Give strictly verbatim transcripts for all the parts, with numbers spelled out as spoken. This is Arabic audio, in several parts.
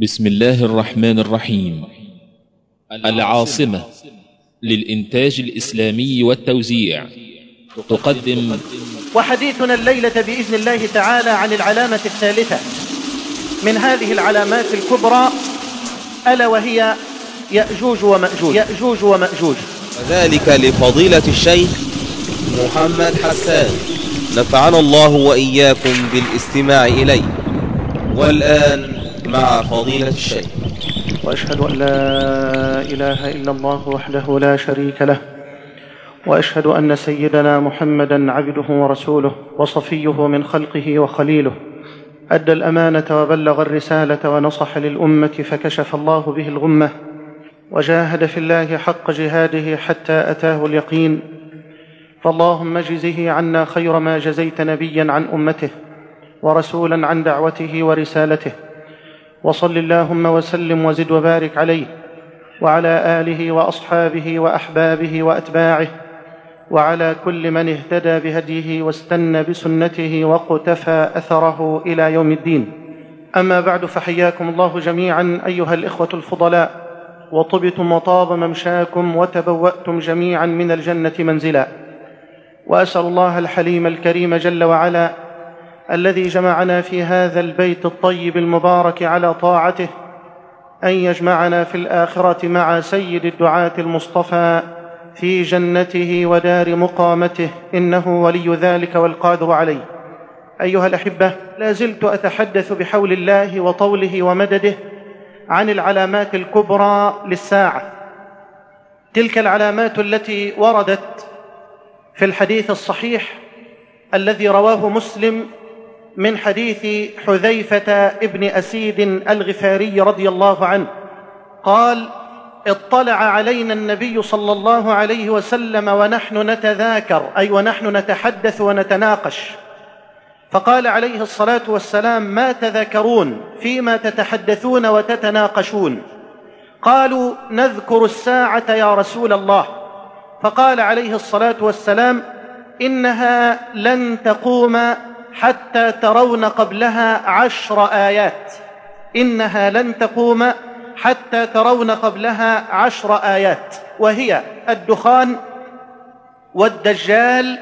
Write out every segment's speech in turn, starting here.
بسم الله الرحمن الرحيم. العاصمة للإنتاج الإسلامي والتوزيع تقدم وحديثنا الليلة بإذن الله تعالى عن العلامة الثالثة من هذه العلامات الكبرى، ألا وهي يأجوج ومأجوج. يأجوج ومأجوج وذلك لفضيلة الشيخ محمد حسان، نفعنا الله وإياكم بالاستماع إليه. والآن مع فضيلة الشيخ. وأشهد أن لا إله إلا الله وحده لا شريك له، وأشهد أن سيدنا محمدا عبده ورسوله وصفيه من خلقه وخليله، أدى الأمانة وبلغ الرسالة ونصح للأمة فكشف الله به الغمة، وجاهد في الله حق جهاده حتى أتاه اليقين. فاللهم اجزه عنا خير ما جزيت نبيا عن أمته ورسولا عن دعوته ورسالته، وصل اللهم وسلم وزد وبارك عليه وعلى آله وأصحابه وأحبابه وأتباعه وعلى كل من اهتدى بهديه واستنى بسنته واقتفى أثره إلى يوم الدين. أما بعد، فحياكم الله جميعا أيها الإخوة الفضلاء، وطبتم وطاب ممشاكم وتبوأتم جميعا من الجنة منزلا. وأسأل الله الحليم الكريم جل وعلا الذي جمعنا في هذا البيت الطيب المبارك على طاعته أن يجمعنا في الآخرة مع سيد الدعاة المصطفى في جنته ودار مقامته، إنه ولي ذلك والقادر عليه. أيها الأحبة، لا زلت أتحدث بحول الله وطوله ومدده عن العلامات الكبرى للساعة، تلك العلامات التي وردت في الحديث الصحيح الذي رواه مسلم من حديث حذيفة ابن أسيد الغفاري رضي الله عنه قال: اطلع علينا النبي صلى الله عليه وسلم ونحن نتذاكر، أي ونحن نتحدث ونتناقش، فقال عليه الصلاة والسلام: ما تذكرون فيما تتحدثون وتتناقشون؟ قالوا: نذكر الساعة يا رسول الله. فقال عليه الصلاة والسلام: إنها لن تقوم حتى ترون قبلها عشر آيات. إنها لن تقوم حتى ترون قبلها عشر آيات، وهي الدخان والدجال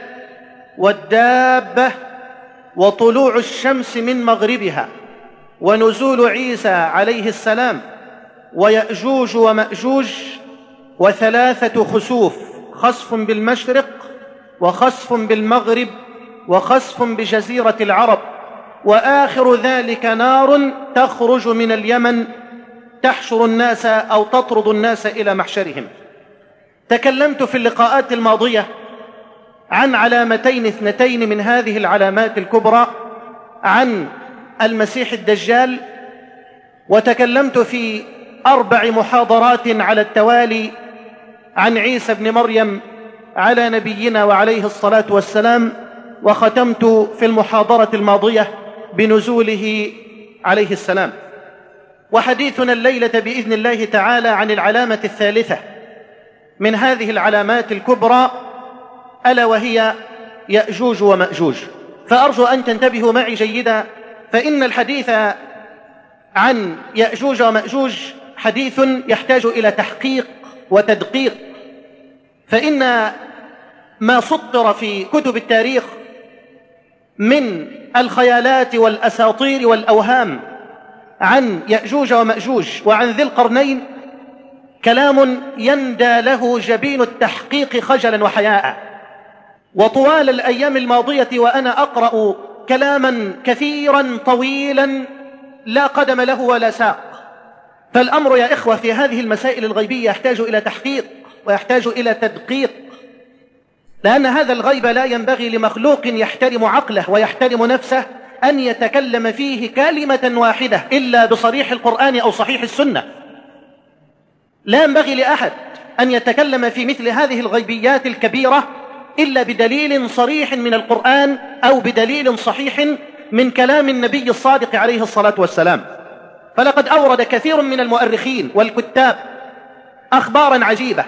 والدابة وطلوع الشمس من مغربها ونزول عيسى عليه السلام ويأجوج ومأجوج وثلاثة خسوف: خسف بالمشرق وخسف بالمغرب وخسف بجزيرة العرب، وآخر ذلك نار تخرج من اليمن تحشر الناس أو تطرد الناس إلى محشرهم. تكلمت في اللقاءات الماضية عن علامتين اثنتين من هذه العلامات الكبرى، عن المسيح الدجال، وتكلمت في أربع محاضرات على التوالي عن عيسى بن مريم على نبينا وعليه الصلاة والسلام، وختمت في المحاضرة الماضية بنزوله عليه السلام. وحديثنا الليلة بإذن الله تعالى عن العلامة الثالثة من هذه العلامات الكبرى، ألا وهي يأجوج ومأجوج. فأرجو أن تنتبهوا معي جيدا، فإن الحديث عن يأجوج ومأجوج حديث يحتاج إلى تحقيق وتدقيق، فإن ما سطر في كتب التاريخ من الخيالات والأساطير والأوهام عن يأجوج ومأجوج وعن ذي القرنين كلام يندى له جبين التحقيق خجلا وحياء. وطوال الأيام الماضية وأنا أقرأ كلاما كثيرا طويلا لا قدم له ولا ساق. فالأمر يا إخوة في هذه المسائل الغيبية يحتاج إلى تحقيق ويحتاج إلى تدقيق، لأن هذا الغيب لا ينبغي لمخلوق يحترم عقله ويحترم نفسه أن يتكلم فيه كلمة واحدة إلا بصريح القرآن أو صحيح السنة. لا ينبغي لأحد أن يتكلم في مثل هذه الغيبيات الكبيرة إلا بدليل صريح من القرآن أو بدليل صحيح من كلام النبي الصادق عليه الصلاة والسلام. فلقد أورد كثير من المؤرخين والكتاب أخبارا عجيبة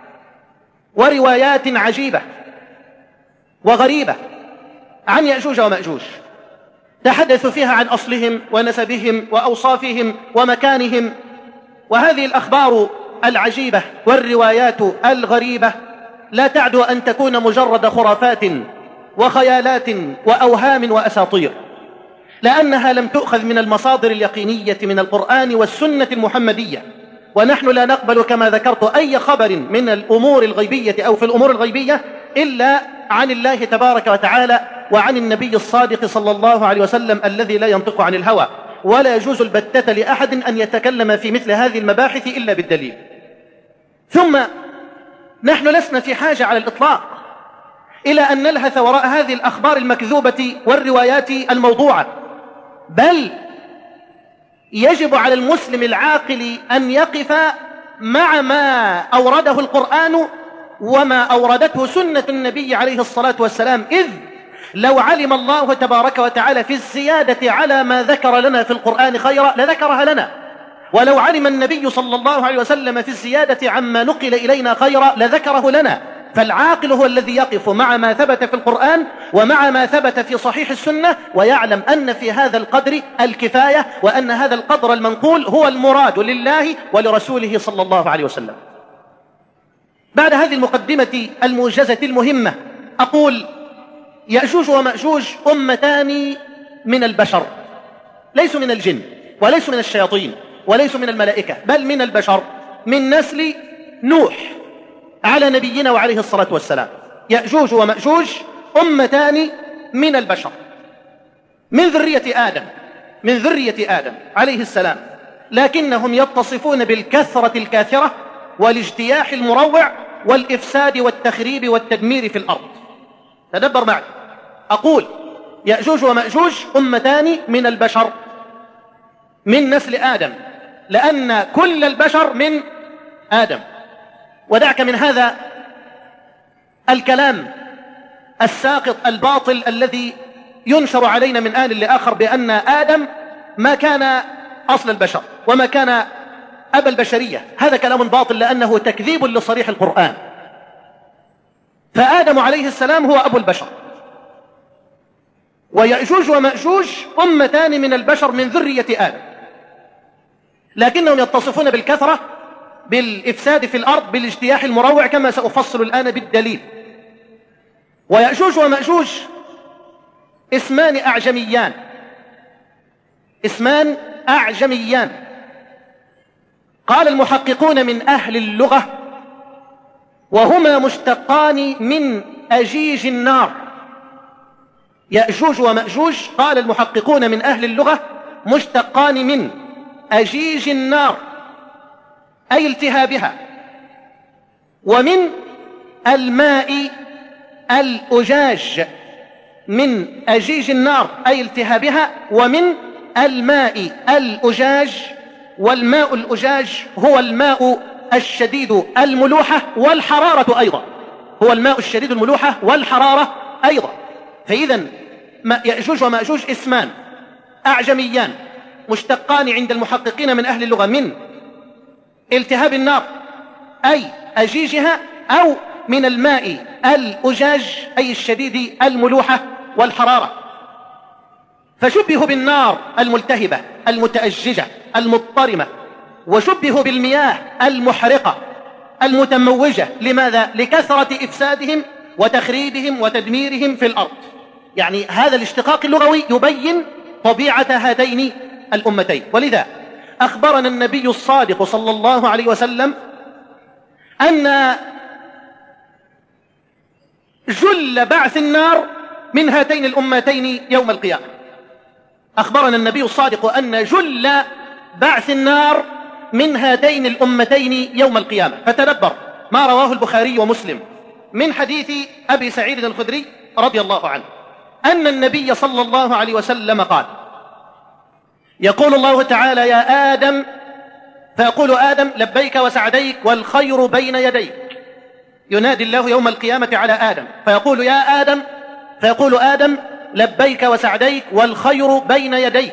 وروايات عجيبة وغريبة عن يأجوج ومأجوج. تحدثوا فيها عن أصلهم ونسبهم وأوصافهم ومكانهم. وهذه الأخبار العجيبة والروايات الغريبة لا تعدو أن تكون مجرد خرافات وخيالات وأوهام وأساطير، لأنها لم تؤخذ من المصادر اليقينية من القرآن والسنة المحمدية. ونحن لا نقبل كما ذكرت أي خبر من الأمور الغيبية أو في الأمور الغيبية إلا عن الله تبارك وتعالى وعن النبي الصادق صلى الله عليه وسلم الذي لا ينطق عن الهوى. ولا يجوز البتة لأحد أن يتكلم في مثل هذه المباحث إلا بالدليل. ثم نحن لسنا في حاجة على الإطلاق إلى أن نلهث وراء هذه الأخبار المكذوبة والروايات الموضوعة، بل يجب على المسلم العاقل أن يقف مع ما أورده القرآن وما أوردته سنة النبي عليه الصلاة والسلام. إذ لو علم الله تبارك وتعالى في الزيادة على ما ذكر لنا في القرآن خيرا لذكرها لنا، ولو علم النبي صلى الله عليه وسلم في الزيادة عما نقل إلينا خيرا لذكره لنا. فالعاقل هو الذي يقف مع ما ثبت في القرآن ومع ما ثبت في صحيح السنة، ويعلم أن في هذا القدر الكفاية، وأن هذا القدر المنقول هو المراد لله ولرسوله صلى الله عليه وسلم. بعد هذه المقدمة الموجزة المهمة أقول: يأجوج ومأجوج أمتان من البشر، ليسوا من الجن وليسوا من الشياطين وليسوا من الملائكة، بل من البشر، من نسل نوح على نبينا وعليه الصلاة والسلام. يأجوج ومأجوج أمتان من البشر من ذرية آدم من ذرية آدم عليه السلام، لكنهم يتصفون بالكثرة الكاثرة والاجتياح المروع والإفساد والتخريب والتدمير في الأرض. تدبر معي، أقول: يأجوج ومأجوج أمتان من البشر من نسل آدم، لأن كل البشر من آدم. ودعك من هذا الكلام الساقط الباطل الذي ينشر علينا من آن لآخر بأن آدم ما كان أصل البشر وما كان أبا البشرية. هذا كلام باطل، لأنه تكذيب لصريح القرآن. فآدم عليه السلام هو أبو البشر، ويأجوج ومأجوج أمتان من البشر من ذرية آدم، لكنهم يتصفون بالكثرة، بالإفساد في الأرض، بالاجتياح المروع، كما سأفصل الآن بالدليل. ويأجوج ومأجوج اسمان أعجميان اسمان أعجميان قال المحققون من أهل اللغة: وهما مشتقان من أجيج النار. يأجوج ومأجوج قال المحققون من أهل اللغة مشتقان من أجيج النار أي التهابها، ومن الماء الأجاج، من أجيج النار أي التهابها، ومن الماء الأجاج. والماء الأجاج هو الماء الشديد الملوحة والحرارة أيضا، هو الماء الشديد الملوحة والحرارة أيضا. فإذا يأجوج ومأجوج اسمان أعجميان مشتقان عند المحققين من أهل اللغة من التهاب النار أي أجيجها، أو من الماء الأجاج أي الشديد الملوحة والحرارة. فشبهوا بالنار الملتهبة المتأججة المضطرمة، وشبهوا بالمياه المحرقة المتموجة. لماذا؟ لكثرة إفسادهم وتخريبهم وتدميرهم في الأرض. يعني هذا الاشتقاق اللغوي يبين طبيعة هاتين الأمتين. ولذا أخبرنا النبي الصادق صلى الله عليه وسلم أن جل بعث النار من هاتين الأمتين يوم القيامة. أخبرنا النبي الصادق أن جل بعث النار من هاتين الأمتين يوم القيامة. فتدبر ما رواه البخاري ومسلم من حديث أبي سعيد الخدري رضي الله عنه أن النبي صلى الله عليه وسلم قال: يقول الله تعالى: يا آدم، فيقول آدم: لبيك وسعديك والخير بين يديك. ينادي الله يوم القيامة على آدم فيقول: يا آدم، فيقول آدم: لبيك وسعديك والخير بين يديك.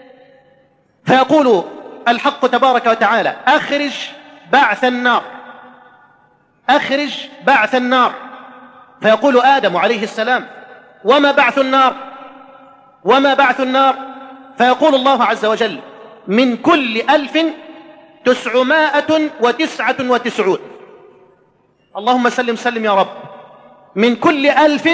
فيقول الحق تبارك وتعالى: أخرج بعث النار، أخرج بعث النار. فيقول آدم عليه السلام: وما بعث النار؟ وما بعث النار؟ فيقول الله عز وجل: من كل ألف تسعمائة وتسعة وتسعون. اللهم سلم سلم يا رب. من كل ألف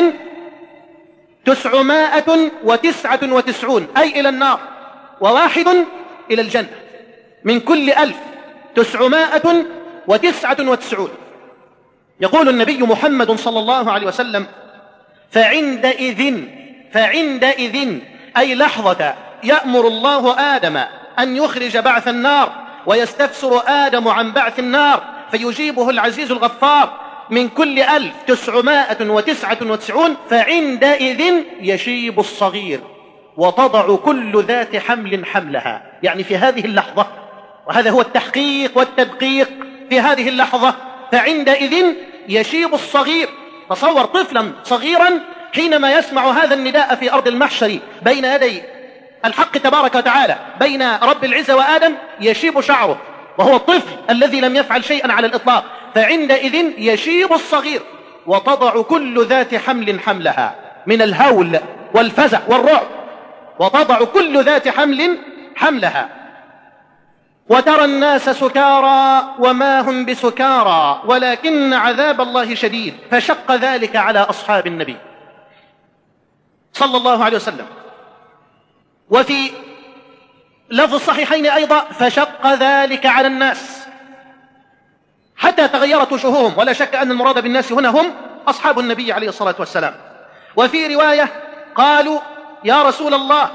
تسعمائة وتسعة وتسعون أي إلى النار، وواحد إلى الجنة. من كل ألف تسعمائة وتسعة وتسعون. يقول النبي محمد صلى الله عليه وسلم: فعندئذ فعندئذ أي لحظة يأمر الله آدم أن يخرج بعث النار، ويستفسر آدم عن بعث النار، فيجيبه العزيز الغفار: من كل ألف تسعمائة وتسعة وتسعون. فعندئذ يشيب الصغير وتضع كل ذات حمل حملها. يعني في هذه اللحظة، وهذا هو التحقيق والتدقيق في هذه اللحظة، فعندئذ يشيب الصغير. تصور طفلا صغيرا حينما يسمع هذا النداء في أرض المحشر بين يدي الحق تبارك وتعالى، بين رب العزة وآدم، يشيب شعره، وهو الطفل الذي لم يفعل شيئا على الإطلاق. فعندئذ يشيب الصغير وتضع كل ذات حمل حملها، من الهول والفزع والرعب، وتضع كل ذات حمل حملها. وترى الناس سكارى وما هم بسكارى ولكن عذاب الله شديد. فشق ذلك على أصحاب النبي صلى الله عليه وسلم. وفي لفظ الصحيحين أيضا: فشق ذلك على الناس حتى تغيرت وجوههم. ولا شك أن المراد بالناس هنا هم أصحاب النبي عليه الصلاة والسلام. وفي رواية قالوا: يا رسول الله،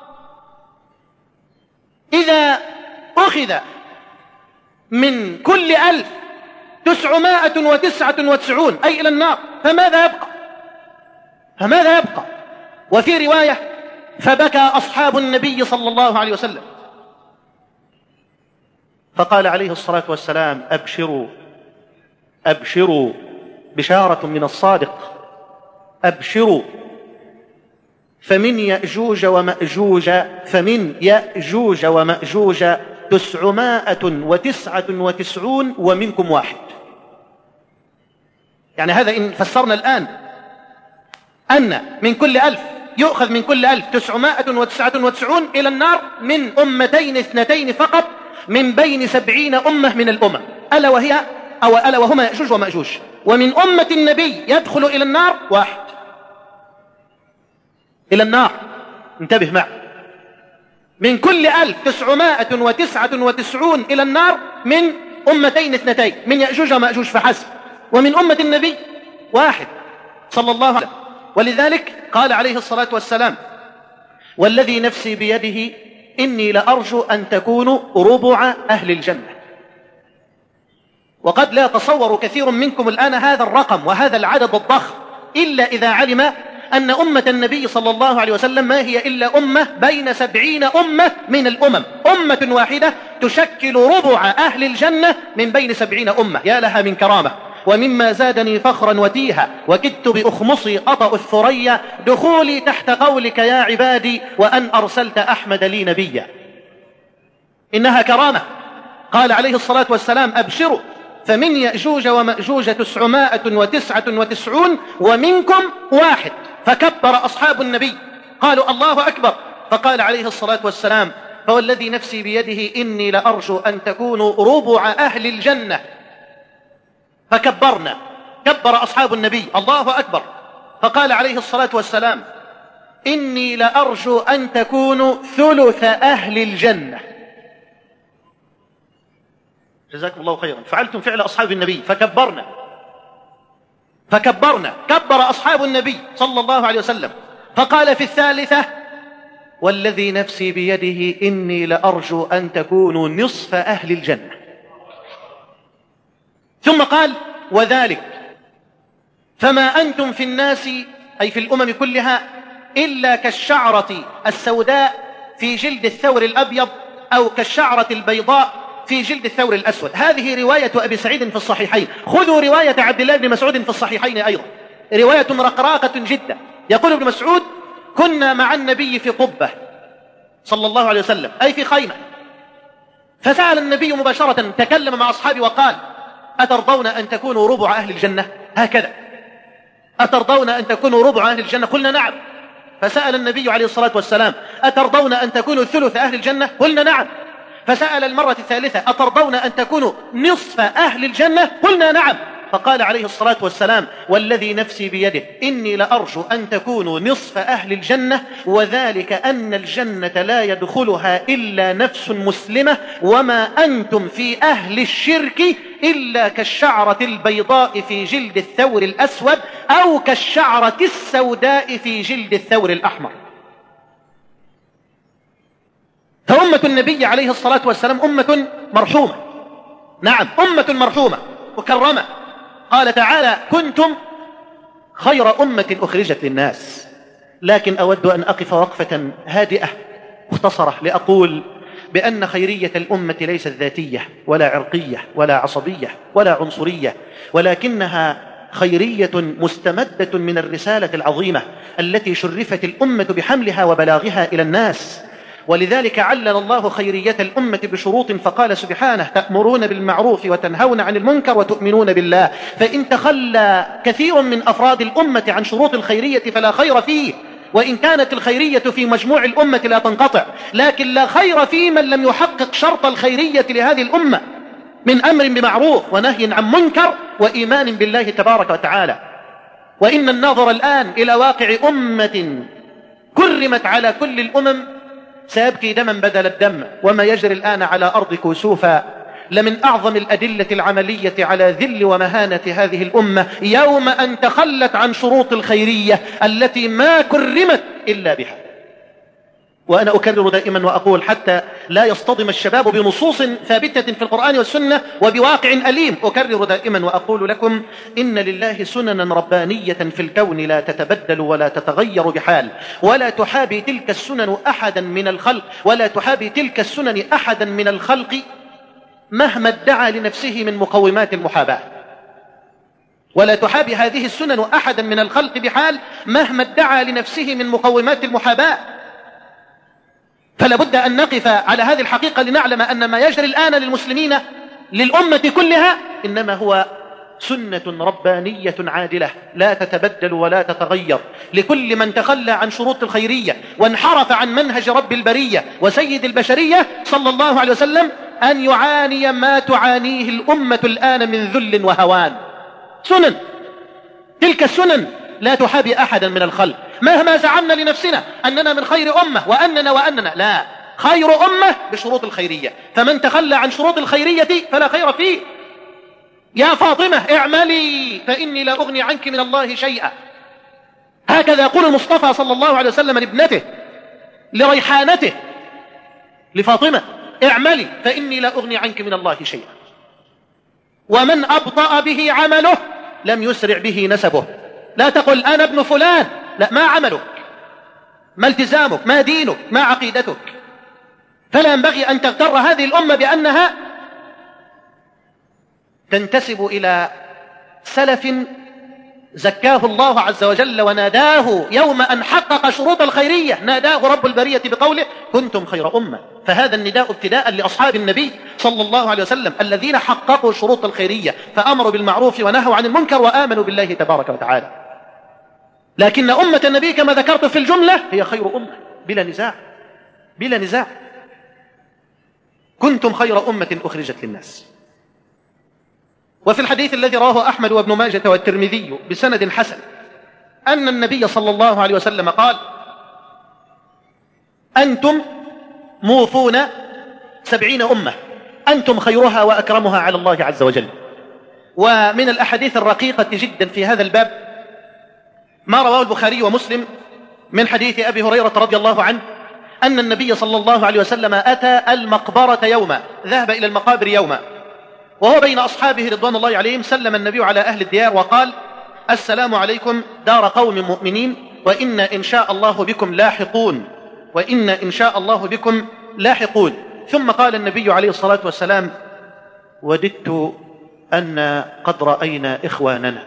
إذا أخذ من كل ألف تسعمائة وتسعة وتسعون أي إلى النار، فماذا يبقى؟ فماذا يبقى؟ وفي رواية: فبكى أصحاب النبي صلى الله عليه وسلم، فقال عليه الصلاة والسلام: أبشروا أبشروا بشارة من الصادق، أبشروا، فمن يأجوج ومأجوج فمن يأجوج ومأجوج تسعمائة وتسعة وتسعون ومنكم واحد. يعني هذا إن فسرنا الآن أن من كل ألف يؤخذ من كل ألف تسعمائة وتسعة وتسعون إلى النار من أمتين اثنتين فقط من بين سبعين أمة من الأمم، ألا وهي أو ألا وهما يأجوج ومأجوج. ومن أمة النبي يدخل إلى النار واحد إلى النار. انتبه معي، من كل ألف تسعمائة وتسعة وتسعون إلى النار من أمتين اثنتين من يأجوج ومأجوج فحسب، ومن أمة النبي واحد صلى الله عليه وسلم. ولذلك قال عليه الصلاة والسلام: والذي نفسي بيده إني لأرجو أن تكونوا ربع أهل الجنة. وقد لا يتصور كثير منكم الآن هذا الرقم وهذا العدد الضخم إلا إذا علم أن أمة النبي صلى الله عليه وسلم ما هي إلا أمة بين سبعين أمة من الأمم، أمة واحدة تشكل ربع أهل الجنة من بين سبعين أمة. يا لها من كرامة. ومما زادني فخرا وتيها وكدت بأخمصي أطأ الثريا دخولي تحت قولك يا عبادي وأن أرسلت أحمد لي نبيا. إنها كرامة. قال عليه الصلاة والسلام: أبشروا، فمن يأجوج ومأجوج تسعمائة وتسعة وتسعون ومنكم واحد. فكبر أصحاب النبي قالوا: الله أكبر. فقال عليه الصلاة والسلام: فوالذي نفسي بيده إني لأرجو أن تكونوا ربع أهل الجنة. فكبرنا، كبر أصحاب النبي الله أكبر. فقال عليه الصلاة والسلام: إني لأرجو أن تكونوا ثلث أهل الجنة. جزاكم الله خيرا، فعلتم فعل أصحاب النبي. فكبرنا فكبرنا كبر أصحاب النبي صلى الله عليه وسلم. فقال في الثالثة: والذي نفسي بيده إني لأرجو أن تكونوا نصف أهل الجنة. ثم قال: وذلك فما أنتم في الناس أي في الأمم كلها إلا كالشعرة السوداء في جلد الثور الأبيض أو كالشعرة البيضاء في جلد الثور الأسود. هذه رواية أبي سعيد في الصحيحين. خذوا رواية عبد الله بن مسعود في الصحيحين أيضا، رواية رقراقة جدا. يقول ابن مسعود: كنا مع النبي في قبة صلى الله عليه وسلم أي في خيمة، فسأل النبي مباشرة، تكلم مع أصحابه وقال: أترضون أن تكونوا ربع أهل الجنة؟ هكذا، أترضون أن تكونوا ربع أهل الجنة؟ قلنا نعم. فسأل النبي عليه الصلاة والسلام: أترضون أن تكونوا ثلث أهل الجنة؟ قلنا نعم. فسأل المرة الثالثة: أترضون أن تكونوا نصف أهل الجنة؟ قلنا نعم. فقال عليه الصلاة والسلام: والذي نفسي بيده إني لأرجو أن تكونوا نصف أهل الجنة، وذلك أن الجنة لا يدخلها إلا نفس مسلمة، وما أنتم في أهل الشرك إلا كالشعرة البيضاء في جلد الثور الأسود، أو كالشعرة السوداء في جلد الثور الأحمر. فأمة النبي عليه الصلاة والسلام أمة مرحومة، نعم أمة مرحومة مكرمة. قال تعالى: كنتم خير أمة أخرجت للناس. لكن أود أن أقف وقفة هادئة مختصرة لأقول بأن خيرية الأمة ليست ذاتية ولا عرقية ولا عصبية ولا عنصرية، ولكنها خيرية مستمدة من الرسالة العظيمة التي شرفت الأمة بحملها وبلاغها إلى الناس. ولذلك علل الله خيرية الأمة بشروط فقال سبحانه: تأمرون بالمعروف وتنهون عن المنكر وتؤمنون بالله. فإن تخلى كثير من أفراد الأمة عن شروط الخيرية فلا خير فيه، وإن كانت الخيرية في مجموع الأمة لا تنقطع، لكن لا خير في من لم يحقق شرط الخيرية لهذه الأمة من أمر بمعروف ونهي عن منكر وإيمان بالله تبارك وتعالى. وإن الناظر الآن إلى واقع أمة كرمت على كل الأمم سيبكي دما بدل الدم، وما يجري الآن على أرض كوسوفا لمن أعظم الأدلة العملية على ذل ومهانة هذه الأمة يوم أن تخلت عن شروط الخيرية التي ما كرمت إلا بها. وأنا أكرر دائما وأقول حتى لا يصطدم الشباب بنصوص ثابتة في القرآن والسنة وبواقع أليم، أكرر دائما وأقول لكم: إن لله سننا ربانية في الكون لا تتبدل ولا تتغير بحال، ولا تحابي تلك السنن أحدا من الخلق ولا تحابي تلك السنن أحدا من الخلق مهما ادعى لنفسه من مقومات المحاباة. ولا تحابي هذه السنن أحدا من الخلق بحال مهما ادعى لنفسه من مقومات المحاباة. فلا بد أن نقف على هذه الحقيقة لنعلم أن ما يجري الآن للمسلمين للأمة كلها إنما هو سنة ربانية عادلة لا تتبدل ولا تتغير لكل من تخلى عن شروط الخيرية وانحرف عن منهج رب البرية وسيد البشرية صلى الله عليه وسلم أن يعاني ما تعانيه الأمة الآن من ذل وهوان. سنن، تلك السنن لا تحابي أحدا من الخلق مهما زعمنا لنفسنا أننا من خير أمة وأننا وأننا، لا، خير أمة بشروط الخيرية، فمن تخلى عن شروط الخيرية فلا خير فيه. يا فاطمة اعملي فإني لا أغني عنك من الله شيئا، هكذا يقول المصطفى صلى الله عليه وسلم لابنته لريحانته لفاطمة: اعملي فإني لا أغني عنك من الله شيئا. ومن أبطأ به عمله لم يسرع به نسبه. لا تقل أنا ابن فلان، لا، ما عملك، ما التزامك، ما دينك، ما عقيدتك. فلا ينبغي أن تغتر هذه الأمة بأنها تنتسب إلى سلف زكاه الله عز وجل وناداه يوم أن حقق شروط الخيرية، ناداه رب البرية بقوله: كنتم خير أمة. فهذا النداء ابتداء لأصحاب النبي صلى الله عليه وسلم الذين حققوا شروط الخيرية فأمروا بالمعروف ونهوا عن المنكر وآمنوا بالله تبارك وتعالى. لكن أمة النبي كما ذكرت في الجملة هي خير أمة بلا نزاع، بلا نزاع. كنتم خير أمة أخرجت للناس. وفي الحديث الذي رواه أحمد وابن ماجة والترمذي بسند حسن أن النبي صلى الله عليه وسلم قال: أنتم موفون سبعين أمة، أنتم خيرها وأكرمها على الله عز وجل. ومن الأحاديث الرقيقة جدا في هذا الباب ما رواه البخاري ومسلم من حديث أبي هريرة رضي الله عنه أن النبي صلى الله عليه وسلم أتى المقبرة يوما، ذهب إلى المقابر يوما، وهو بين أصحابه رضوان الله عليهم سلم النبي على أهل الديار وقال: السلام عليكم دار قوم مؤمنين وإنا إن شاء الله بكم لاحقون، وإنا إن شاء الله بكم لاحقون. ثم قال النبي عليه الصلاة والسلام: وددت أن قد رأينا إخواننا.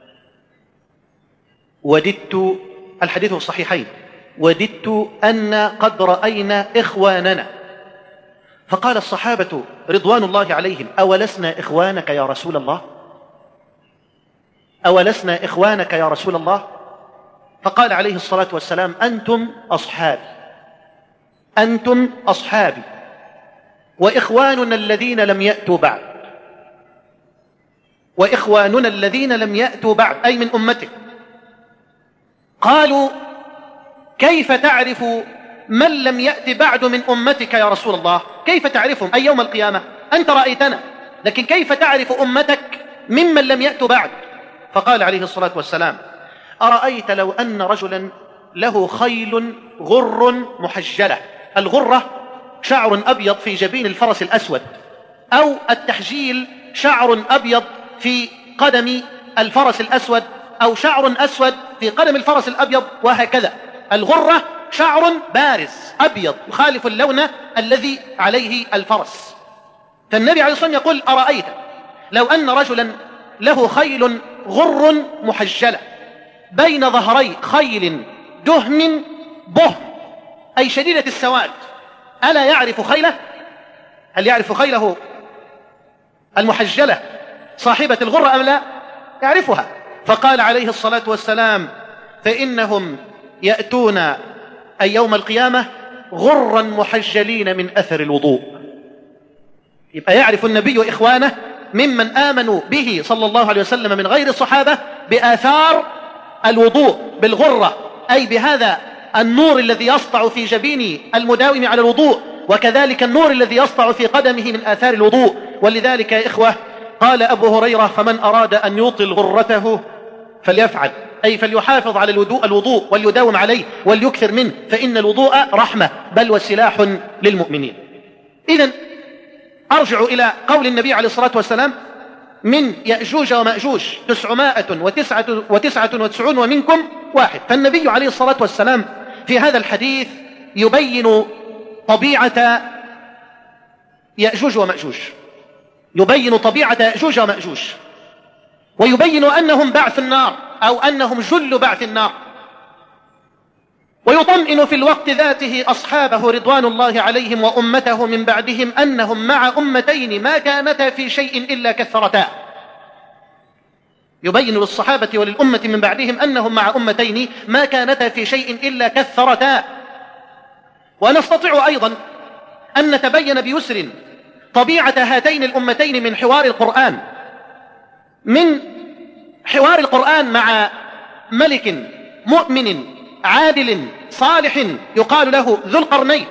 وددت، الحديث الصحيحين، وددت أن قد رأينا إخواننا. فقال الصحابة رضوان الله عليهم: أولسنا إخوانك يا رسول الله؟ أولسنا إخوانك يا رسول الله؟ فقال عليه الصلاة والسلام: أنتم أصحابي، أنتم أصحابي وإخواننا الذين لم يأتوا بعد، وإخواننا الذين لم يأتوا بعد، أي من أمتك. قالوا: كيف تعرف من لم يأت بعد من أمتك يا رسول الله؟ كيف تعرفهم؟ أي يوم القيامة؟ أنت رأيتنا، لكن كيف تعرف أمتك ممن لم يأتوا بعد؟ فقال عليه الصلاة والسلام: أرأيت لو أن رجلا له خيل غر محجلة. الغرة شعر أبيض في جبين الفرس الأسود، أو التحجيل شعر أبيض في قدم الفرس الأسود، أو شعر أسود في قدم الفرس الأبيض، وهكذا. الغرة شعر بارز أبيض يخالف اللون الذي عليه الفرس. فالنبي عليه الصلاة والسلام يقول: أرأيت لو أن رجلا له خيل غر محجلة بين ظهري خيل دهم بهم، أي شديدة السواد، ألا يعرف خيله؟ هل يعرف خيله المحجلة صاحبة الغرة أم لا؟ يعرفها. فقال عليه الصلاة والسلام: فإنهم يأتون أي يوم القيامة غرا محجلين من أثر الوضوء. يبقى يعرف النبي إخوانه ممن آمنوا به صلى الله عليه وسلم من غير الصحابة بآثار الوضوء بالغرة، أي بهذا النور الذي يسطع في جبين المداوم على الوضوء، وكذلك النور الذي يسطع في قدمه من آثار الوضوء. ولذلك يا إخوة قال أبو هريرة: فمن أراد أن يطل غرته فليفعل، أي فليحافظ على الوضوء, الوضوء وليداوم عليه وليكثر منه، فإن الوضوء رحمة بل وسلاح للمؤمنين. إذن أرجع إلى قول النبي عليه الصلاة والسلام: من يأجوج ومأجوج تسعمائة وتسعة وتسعة وتسعون ومنكم واحد. فالنبي عليه الصلاة والسلام في هذا الحديث يبين طبيعة يأجوج ومأجوج، يبين طبيعة يأجوج ومأجوج، ويبين أنهم بعث النار، أو أنهم جل بعث النار، ويطمئن في الوقت ذاته أصحابه رضوان الله عليهم وأمته من بعدهم أنهم مع أمتين ما كانتا في شيء إلا كثرتا. يبين للصحابة وللأمة من بعدهم أنهم مع أمتين ما كانتا في شيء إلا كثرتا. ونستطيع أيضا أن نتبين بيسر طبيعة هاتين الأمتين من حوار القرآن، من حوار القرآن مع ملك مؤمن عادل صالح يقال له ذو القرنين،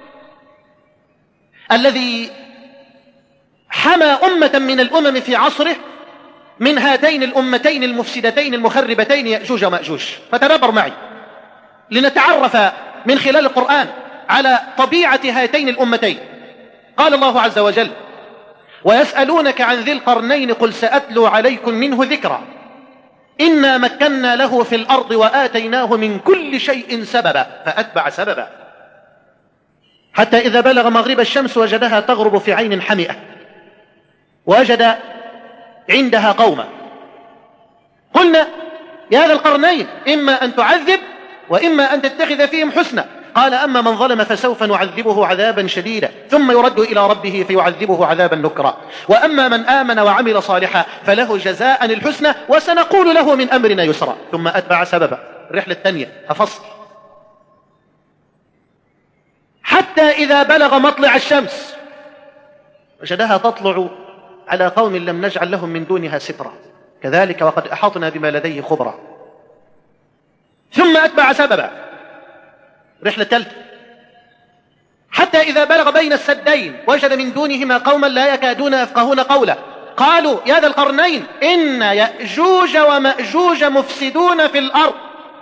الذي حمى أمة من الأمم في عصره من هاتين الأمتين المفسدتين المخربتين يأجوج ومأجوج. فتدبر معي لنتعرف من خلال القرآن على طبيعة هاتين الأمتين. قال الله عز وجل: ويسألونك عن ذي القرنين قل سأتلو عليكم منه ذكرا إنا مكنا له في الأرض وآتيناه من كل شيء سببا فأتبع سببا حتى إذا بلغ مغرب الشمس وجدها تغرب في عين حمئة ووجد عندها قوما. قلنا يا ذا القرنين إما أن تعذب وإما أن تتخذ فيهم حسنا. قال: أما من ظلم فسوف نعذبه عذابا شديدا ثم يرد إلى ربه فيعذبه عذابا نكرا، وأما من آمن وعمل صالحا فله جزاء الحسنى وسنقول له من أمرنا يسرا. ثم أتبع سببا. الرحلة الثانية أفصل: حتى إذا بلغ مطلع الشمس وجدها تطلع على قوم لم نجعل لهم من دونها سترا كذلك وقد أحاطنا بما لديه خبرا. ثم أتبع سببا. رحلة ثالثة: حتى إذا بلغ بين السدين وجد من دونهما قوما لا يكادون يفقهون قولا قالوا يا ذا القرنين إن يأجوج ومأجوج مفسدون في الأرض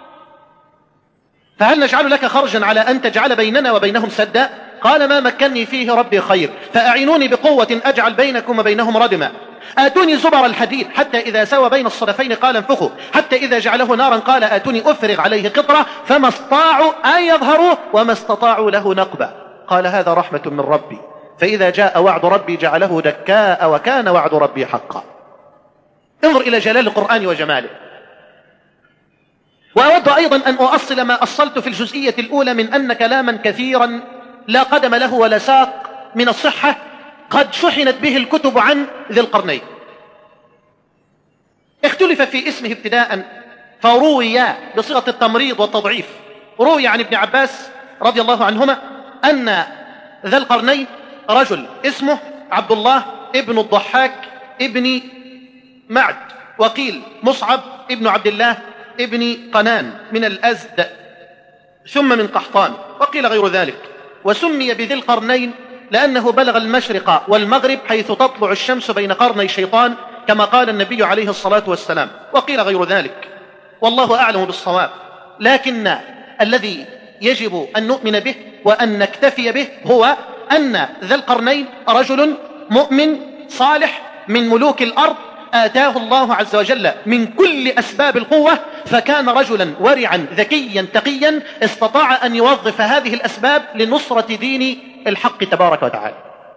فهل نجعل لك خرجا على أن تجعل بيننا وبينهم سدا؟ قال: ما مكنني فيه ربي خير فأعينوني بقوة أجعل بينكم وبينهم ردما آتوني زبر الحديد حتى إذا سوى بين الصدفين قال انفخوا حتى إذا جعله نارا قال آتوني أفرغ عليه قطرة فما استطاعوا أن يظهروا وما استطاعوا له نقبا. قال: هذا رحمة من ربي فإذا جاء وعد ربي جعله دكاء وكان وعد ربي حقا. انظر إلى جلال القرآن وجماله. وأود أيضا أن أؤصل ما أصلت في الجزئية الأولى من أن كلاما كثيرا لا قدم له ولا ساق من الصحة قد شحنت به الكتب عن ذي القرنين. اختلف في اسمه ابتداء فروي بصيغة التمريض والتضعيف، روي عن ابن عباس رضي الله عنهما أن ذا القرنين رجل اسمه عبد الله ابن الضحاك ابن معد، وقيل مصعب ابن عبد الله ابن قنان من الأزد ثم من قحطان، وقيل غير ذلك. وسمي بذي القرنين لأنه بلغ المشرق والمغرب حيث تطلع الشمس بين قرني الشيطان كما قال النبي عليه الصلاة والسلام، وقيل غير ذلك، والله أعلم بالصواب. لكن الذي يجب أن نؤمن به وأن نكتفي به هو أن ذا القرنين رجل مؤمن صالح من ملوك الأرض، آتاه الله عز وجل من كل أسباب القوة، فكان رجلا ورعا ذكيا تقيا استطاع أن يوظف هذه الأسباب لنصرة دين الحق تبارك وتعالى.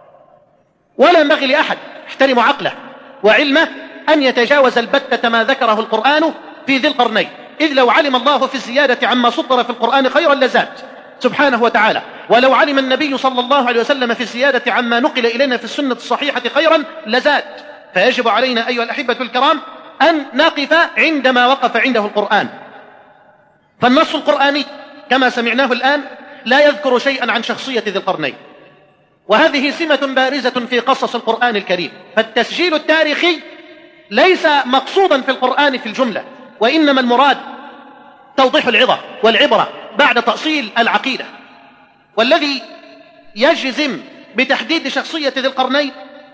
ولا ينبغي لأحد احترم عقله وعلمه أن يتجاوز البتة ما ذكره القرآن في ذي القرنين، إذ لو علم الله في الزيادة عما سطر في القرآن خيرا لزاد سبحانه وتعالى، ولو علم النبي صلى الله عليه وسلم في الزيادة عما نقل إلينا في السنة الصحيحة خيرا لزاد. فيجب علينا أيها الأحبة الكرام أن نقف عندما وقف عنده القرآن، فالنص القرآني كما سمعناه الآن لا يذكر شيئا عن شخصية ذي القرنين، وهذه سمة بارزة في قصص القرآن الكريم. فالتسجيل التاريخي ليس مقصودا في القرآن في الجملة، وإنما المراد توضيح العظة والعبرة بعد تأصيل العقيدة. والذي يجزم بتحديد شخصية ذي القرنين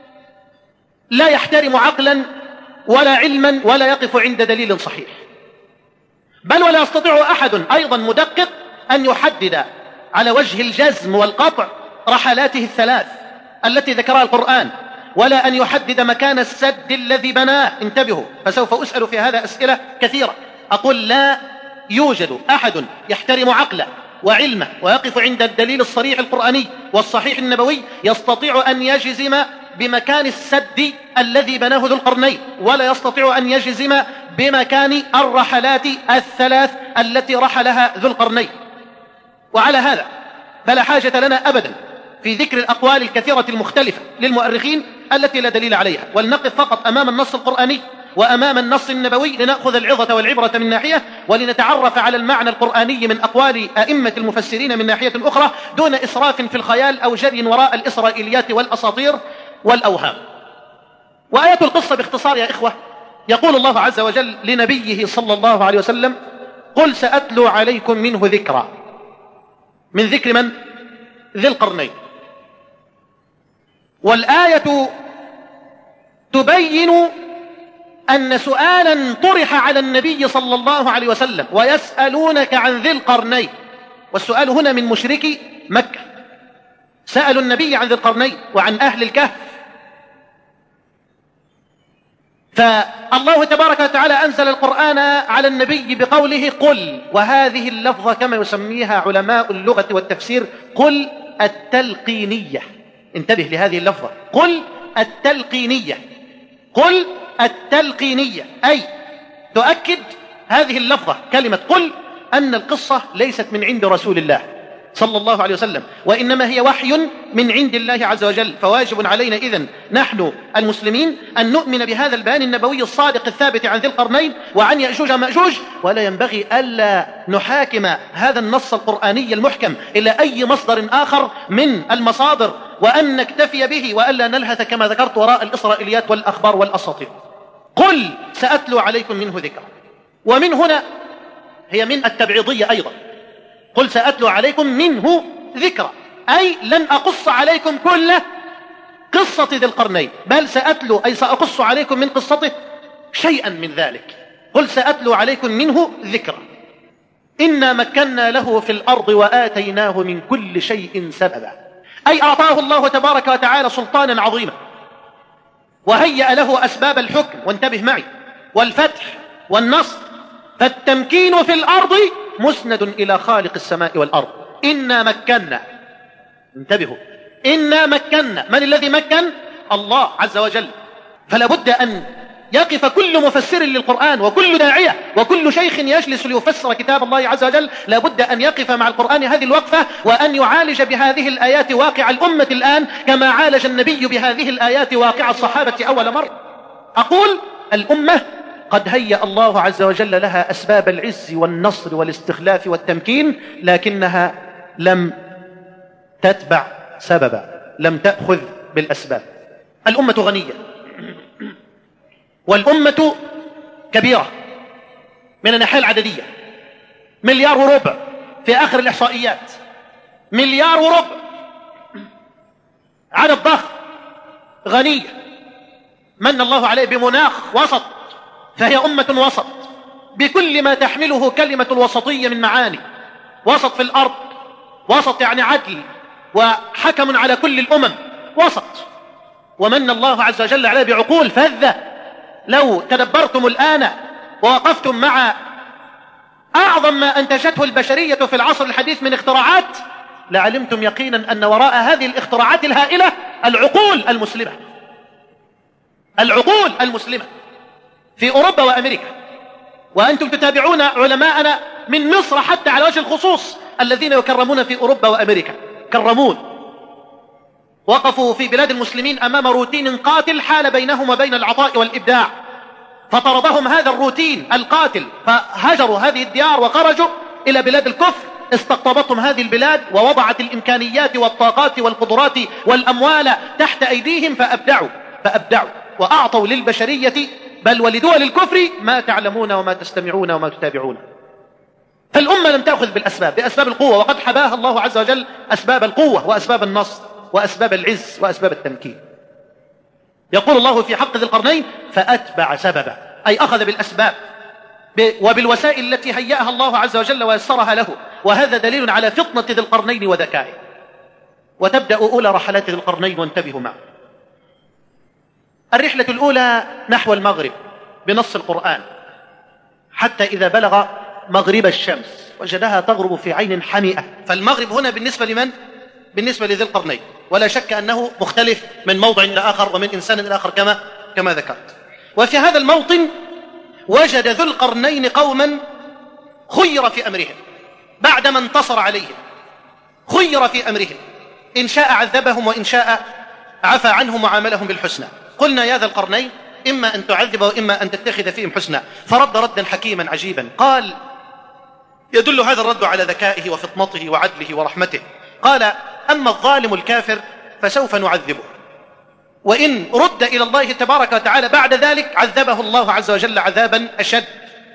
لا يحترم عقلا ولا علما ولا يقف عند دليل صحيح، بل ولا يستطيع أحد أيضا مدقق أن يحدد على وجه الجزم والقطع رحلاته الثلاث التي ذكرها القرآن، ولا أن يحدد مكان السد الذي بناه. انتبهوا، فسوف أسأل في هذا أسئلة كثيرة. أقول لا يوجد أحد يحترم عقله وعلمه ويقف عند الدليل الصريح القرآني والصحيح النبوي يستطيع أن يجزم بمكان السد الذي بناه ذو القرنين، ولا يستطيع أن يجزم بمكان الرحلات الثلاث التي رحلها ذو القرنين. وعلى هذا فلا حاجة لنا أبدا في ذكر الأقوال الكثيرة المختلفة للمؤرخين التي لا دليل عليها، ولنقف فقط أمام النص القرآني وأمام النص النبوي لنأخذ العظة والعبرة من ناحية، ولنتعرف على المعنى القرآني من أقوال أئمة المفسرين من ناحية أخرى، دون إسراف في الخيال أو جري وراء الإسرائيليات والأساطير والأوهام. وآية القصة باختصار يا إخوة، يقول الله عز وجل لنبيه صلى الله عليه وسلم: قل سأتلو عليكم منه ذكرا. من ذكر من؟ ذي القرنين. والآية تبين أن سؤالا طرح على النبي صلى الله عليه وسلم: ويسألونك عن ذي القرنين. والسؤال هنا من مشركي مكة، سألوا النبي عن ذي القرنين وعن أهل الكهف. فالله تبارك وتعالى أنزل القرآن على النبي بقوله قل، وهذه اللفظة كما يسميها علماء اللغة والتفسير قل التلقينية. انتبه لهذه اللفظة، قل التلقينية. قل التلقينية أي تؤكد هذه اللفظة كلمة قل أن القصة ليست من عند رسول الله صلى الله عليه وسلم، وإنما هي وحي من عند الله عز وجل. فواجب علينا إذن نحن المسلمين أن نؤمن بهذا البيان النبوي الصادق الثابت عن ذي القرنين وعن يأجوج ومأجوج، ولا ينبغي ألا نحاكم هذا النص القرآني المحكم إلى أي مصدر آخر من المصادر، وأن نكتفي به وألا نلهث كما ذكرت وراء الإسرائيليات والأخبار والأساطير. قل سأتلو عليكم منه ذكرا. ومن هنا هي من التبعيضية أيضا، قل سأتلو عليكم منه ذكرا، أي لن أقص عليكم كل قصة ذي القرنين، بل سأتلو أي سأقص عليكم من قصته شيئا من ذلك. قل سأتلو عليكم منه ذكرا. إنا مكنا له في الأرض وآتيناه من كل شيء سببا، أي أعطاه الله تبارك وتعالى سلطانا عظيما وهيأ له أسباب الحكم، وانتبه معي، والفتح والنصر. فالتمكين في الأرض مسند إلى خالق السماء والأرض. إنا مكنا، انتبهوا، إنا مكنا. من الذي مكن؟ الله عز وجل. فلا بد أن يقف كل مفسر للقرآن وكل داعية وكل شيخ يجلس ليفسر كتاب الله عز وجل، لا بد أن يقف مع القرآن هذه الوقفة، وأن يعالج بهذه الآيات واقع الأمة الآن كما عالج النبي بهذه الآيات واقع الصحابة أول مرة. أقول الأمة قد هيأ الله عز وجل لها أسباب العز والنصر والاستخلاف والتمكين، لكنها لم تتبع سببا، لم تأخذ بالأسباب. الأمة غنية والأمة كبيرة من الناحية العددية، مليار وربع في آخر الإحصائيات، مليار وربع، عدد ضخم، غنية، من الله عليه بمناخ وسط، فهي أمة وسط بكل ما تحمله كلمة الوسطية من معاني. وسط في الأرض، وسط يعني عدل وحكم على كل الأمم، وسط. ومن الله عز وجل عليه بعقول فذة، لو تدبرتم الآن ووقفتم مع أعظم ما أنتجته البشرية في العصر الحديث من اختراعات، لعلمتم يقينا أن وراء هذه الاختراعات الهائلة العقول المسلمة، العقول المسلمة في أوروبا وأمريكا. وأنتم تتابعون علماءنا من مصر حتى على وجه الخصوص الذين يكرمون في أوروبا وأمريكا، كرمون، وقفوا في بلاد المسلمين أمام روتين قاتل حال بينهم وبين العطاء والإبداع، فطردهم هذا الروتين القاتل، فهجروا هذه الديار وخرجوا إلى بلاد الكفر. استقطبتهم هذه البلاد ووضعت الإمكانيات والطاقات والقدرات والأموال تحت أيديهم، فأبدعوا فأبدعوا وأعطوا للبشرية بل ولدول الكفر ما تعلمون وما تستمعون وما تتابعون. فالأمة لم تأخذ بالأسباب، بأسباب القوة، وقد حباها الله عز وجل أسباب القوة وأسباب النصر وأسباب العز وأسباب التمكين. يقول الله في حق ذي القرنين: فأتبع سببا، أي أخذ بالأسباب وبالوسائل التي هيأها الله عز وجل ويسرها له، وهذا دليل على فطنة ذي القرنين وذكائه. وتبدأ أولى رحلات ذي القرنين، وانتبهوا معه. الرحلة الأولى نحو المغرب بنص القرآن، حتى إذا بلغ مغرب الشمس وجدها تغرب في عين حمئة. فالمغرب هنا بالنسبة لمن؟ بالنسبة لذي القرنين، ولا شك أنه مختلف من موضع إلى آخر ومن إنسان إلى آخر كما كما ذكرت. وفي هذا الموطن وجد ذو القرنين قوما خير في أمرهم بعدما انتصر عليهم، خير في أمرهم، إن شاء عذبهم وإن شاء عفى عنهم وعاملهم بالحسنى. قلنا يا ذا القرنين إما أن تعذب وإما أن تتخذ فيهم حسنى، فرد ردا حكيما عجيبا. قال، يدل هذا الرد على ذكائه وفطنته وعدله ورحمته، قال: أما الظالم الكافر فسوف نعذبه، وإن رد إلى الله تبارك وتعالى بعد ذلك عذبه الله عز وجل عذابا أشد.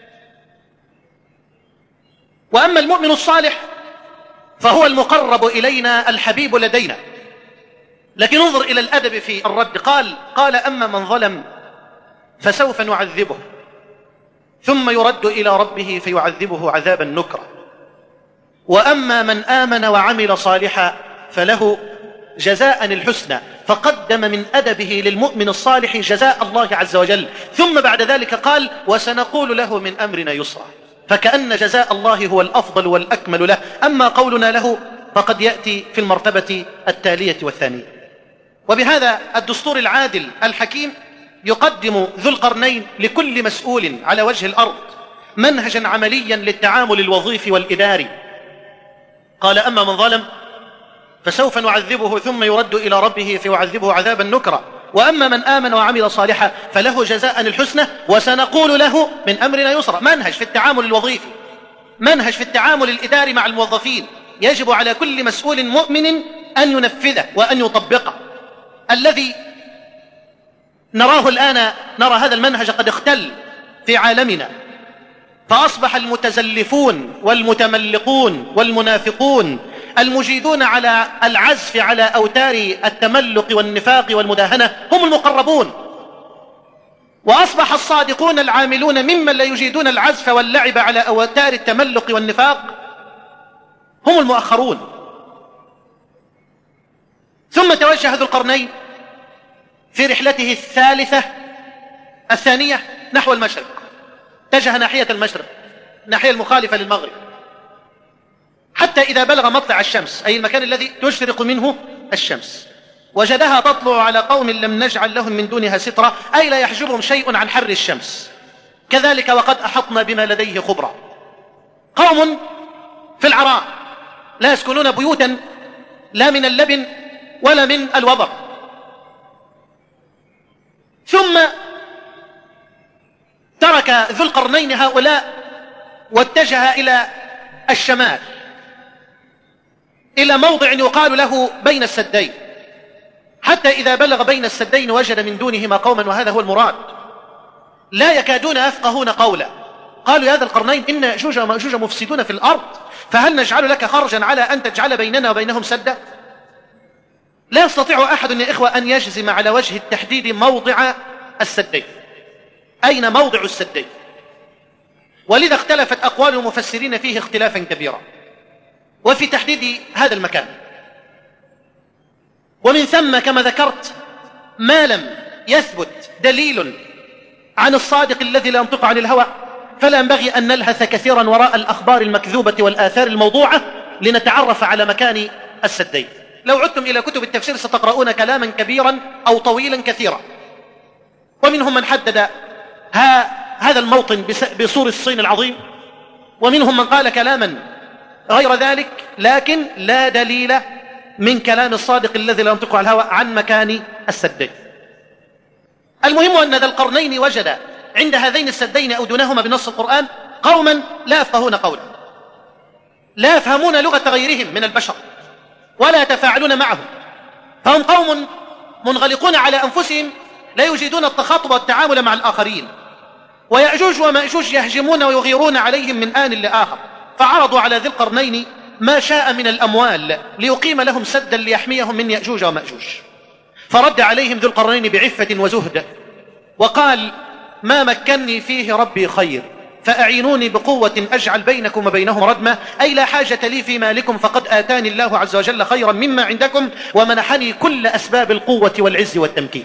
وأما المؤمن الصالح فهو المقرب إلينا الحبيب لدينا. لكن انظر إلى الأدب في الرد، قال قال أما من ظلم فسوف نعذبه ثم يرد إلى ربه فيعذبه عذابا نكرا، وأما من آمن وعمل صالحا فله جزاء الحسنى. فقدم من أدبه للمؤمن الصالح جزاء الله عز وجل، ثم بعد ذلك قال: وسنقول له من أمرنا يسرا، فكأن جزاء الله هو الأفضل والأكمل له، أما قولنا له فقد يأتي في المرتبة التالية والثانية. وبهذا الدستور العادل الحكيم يقدم ذو القرنين لكل مسؤول على وجه الأرض منهجا عمليا للتعامل الوظيفي والإداري. قال: أما من ظلم فسوف نعذبه ثم يرد إلى ربه فيعذبه عذابا نكرا، وأما من آمن وعمل صالحا فله جزاء الحسنى وسنقول له من أمرنا يسرا. منهج في التعامل الوظيفي، منهج في التعامل الإداري مع الموظفين، يجب على كل مسؤول مؤمن أن ينفذه وأن يطبقه. الذي نراه الآن، نرى هذا المنهج قد اختل في عالمنا، فأصبح المتزلفون والمتملقون والمنافقون المجيدون على العزف على أوتار التملق والنفاق والمداهنة هم المقربون، وأصبح الصادقون العاملون ممن لا يجيدون العزف واللعب على أوتار التملق والنفاق هم المؤخرون. ثم توجه ذو القرنين في رحلته الثالثة الثانية نحو المشرق، اتجه ناحية المشرق، ناحية المخالفة للمغرب، حتى إذا بلغ مطلع الشمس، أي المكان الذي تشرق منه الشمس، وجدها تطلع على قوم لم نجعل لهم من دونها سترا، أي لا يحجبهم شيء عن حر الشمس. كذلك وقد أحطنا بما لديه خبرا، قوم في العراء لا يسكنون بيوتا لا من اللبن ولا من الوبر. ثم ترك ترك ذو القرنين هؤلاء واتجه إلى الشمال، إلى موضع يقال له بين السدين، حتى إذا بلغ بين السدين وجد من دونهما قوما، وهذا هو المراد، لا يكادون يفقهون قولا. قالوا يا ذا القرنين إن يأجوج ومأجوج مفسدون في الأرض، فهل نجعل لك خرجا على أن تجعل بيننا وبينهم سدا؟ لا يستطيع أحد يا إخوة أن يجزم على وجه التحديد موضع السدين، أين موضع السدين، ولذا اختلفت أقوال المفسرين فيه اختلافا كبيرا وفي تحديد هذا المكان. ومن ثم كما ذكرت ما لم يثبت دليل عن الصادق الذي لا ينطق عن الهوى فلا ينبغي أن نلهث كثيرا وراء الأخبار المكذوبة والآثار الموضوعة لنتعرف على مكان السدين. لو عدتم إلى كتب التفسير ستقرؤون كلاما كبيرا أو طويلا كثيرا، ومنهم من حدد ها هذا الموطن بسور الصين العظيم، ومنهم من قال كلاما غير ذلك، لكن لا دليل من كلام الصادق الذي لا ينطق عن الهوى عن مكان السدين. المهم أن ذا القرنين وجد عند هذين السدين أو دونهما بنص القرآن قوما لا يفقهون قولا، لا يفهمون لغة غيرهم من البشر ولا يتفاعلون معهم، فهم قوم منغلقون على أنفسهم لا يجيدون التخاطب والتعامل مع الآخرين. ويأجوج ومأجوج يهجمون ويغيرون عليهم من آن لآخر، فعرضوا على ذي القرنين ما شاء من الأموال ليقيم لهم سدا ليحميهم من يأجوج ومأجوج. فرد عليهم ذو القرنين بعفة وزهد وقال ما مكنني فيه ربي خير، فأعينوني بقوة أجعل بينكم وبينهم ردمة، أي لا حاجة لي في مالكم فقد آتاني الله عز وجل خيرا مما عندكم ومنحني كل أسباب القوة والعز والتمكين.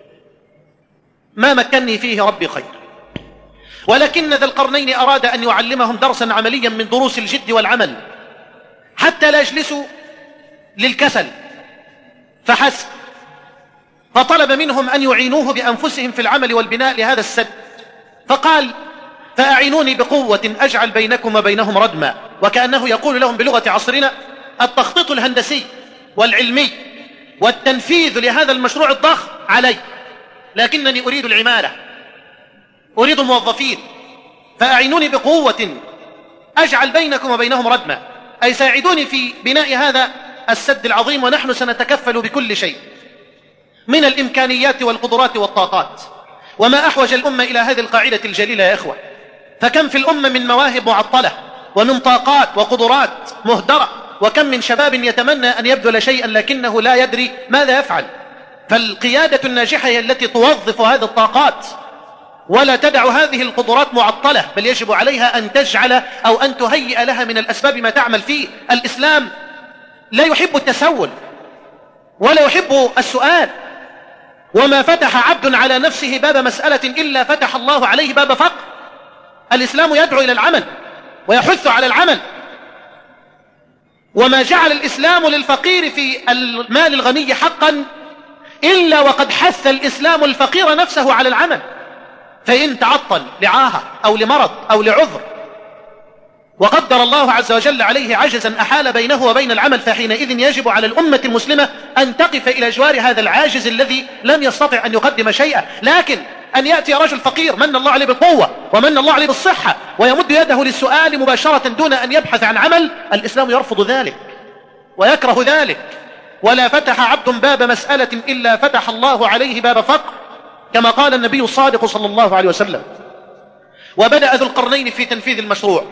ما مكنني فيه ربي خير. ولكن ذا القرنين أراد أن يعلمهم درسا عمليا من دروس الجد والعمل حتى لا يجلسوا للكسل فحسب، فطلب منهم أن يعينوه بأنفسهم في العمل والبناء لهذا السد، فقال فأعينوني بقوة أجعل بينكم وبينهم ردما، وكأنه يقول لهم بلغة عصرنا التخطيط الهندسي والعلمي والتنفيذ لهذا المشروع الضخم علي، لكنني أريد العمالة، أريد الموظفين، فأعينوني بقوة أجعل بينكم وبينهم ردما، أي ساعدوني في بناء هذا السد العظيم، ونحن سنتكفل بكل شيء من الإمكانيات والقدرات والطاقات. وما أحوج الأمة إلى هذه القاعدة الجليلة يا إخوة، فكم في الأمة من مواهب معطلة ومن طاقات وقدرات مهدرة، وكم من شباب يتمنى أن يبذل شيئا لكنه لا يدري ماذا يفعل. فالقيادة الناجحة هي التي توظف هذه الطاقات ولا تدع هذه القدرات معطلة، بل يجب عليها أن تجعل أو أن تهيئ لها من الأسباب ما تعمل فيه. الإسلام لا يحب التسول ولا يحب السؤال، وما فتح عبد على نفسه باب مسألة إلا فتح الله عليه باب فقر. الإسلام يدعو إلى العمل ويحث على العمل، وما جعل الإسلام للفقير في المال الغني حقا إلا وقد حث الإسلام الفقير نفسه على العمل، فإن تعطل لعاهة أو لمرض أو لعذر وقدر الله عز وجل عليه عجزا أحال بينه وبين العمل، فحينئذ يجب على الأمة المسلمة أن تقف إلى جوار هذا العاجز الذي لم يستطع أن يقدم شيئا. لكن أن يأتي رجل فقير من الله عليه بالقوة ومن الله عليه بالصحة ويمد يده للسؤال مباشرة دون أن يبحث عن عمل، الإسلام يرفض ذلك ويكره ذلك. ولا فتح عبد باب مسألة إلا فتح الله عليه باب فقر، كما قال النبي الصادق صلى الله عليه وسلم. وبدأ ذو القرنين في تنفيذ المشروع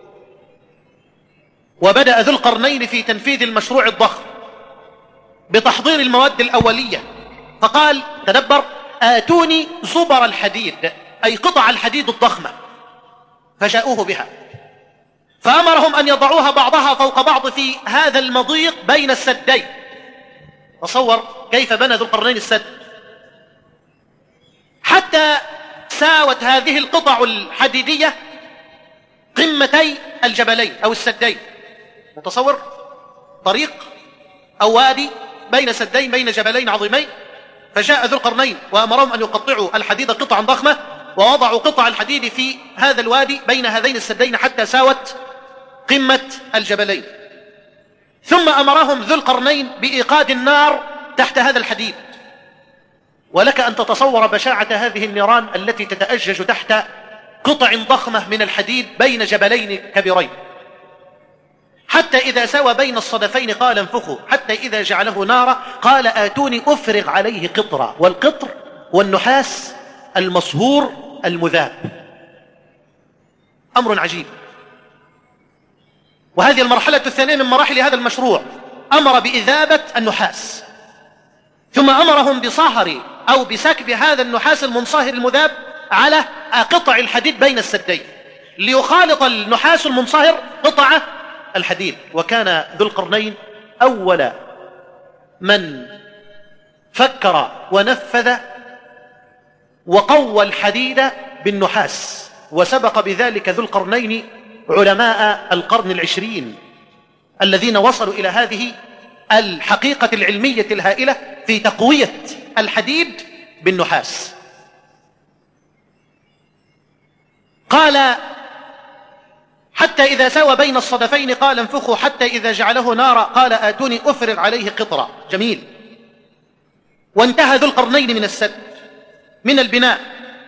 وبدأ ذو القرنين في تنفيذ المشروع الضخم بتحضير المواد الأولية، فقال تدبر آتوني زبر الحديد، أي قطع الحديد الضخمة، فجاءوه بها، فأمرهم أن يضعوها بعضها فوق بعض في هذا المضيق بين السدين. تصور كيف بنى ذو القرنين السد حتى ساوت هذه القطع الحديدية قمتي الجبلين أو السدين. متصور طريق أو وادي بين سدين بين جبلين عظيمين، فجاء ذو القرنين وأمرهم أن يقطعوا الحديد قطعا ضخمة، ووضعوا قطع الحديد في هذا الوادي بين هذين السدين حتى ساوت قمة الجبلين. ثم أمرهم ذو القرنين بإيقاد النار تحت هذا الحديد، ولك أن تتصور بشاعة هذه النيران التي تتأجج تحت قطع ضخمة من الحديد بين جبلين كبيرين، حتى إذا سوى بين الصدفين قال انفخوا، حتى إذا جعله نارا قال آتوني أفرغ عليه قطرا. والقطر والنحاس المصهور المذاب. أمر عجيب. وهذه المرحلة الثانية من مراحل هذا المشروع، أمر بإذابة النحاس، ثم أمرهم بصهر أو بسكب هذا النحاس المنصهر المذاب على قطع الحديد بين السدين ليخالط النحاس المنصهر قطع الحديد. وكان ذو القرنين أول من فكر ونفذ وقوى الحديد بالنحاس، وسبق بذلك ذو القرنين علماء القرن العشرين الذين وصلوا إلى هذه الحقيقة العلمية الهائلة في تقوية الحديد بالنحاس. قال حتى إذا سوى بين الصدفين قال انفخوا، حتى إذا جعله نارا قال آتوني أفرغ عليه قطرا. جميل. وانتهى ذو القرنين من السد من البناء،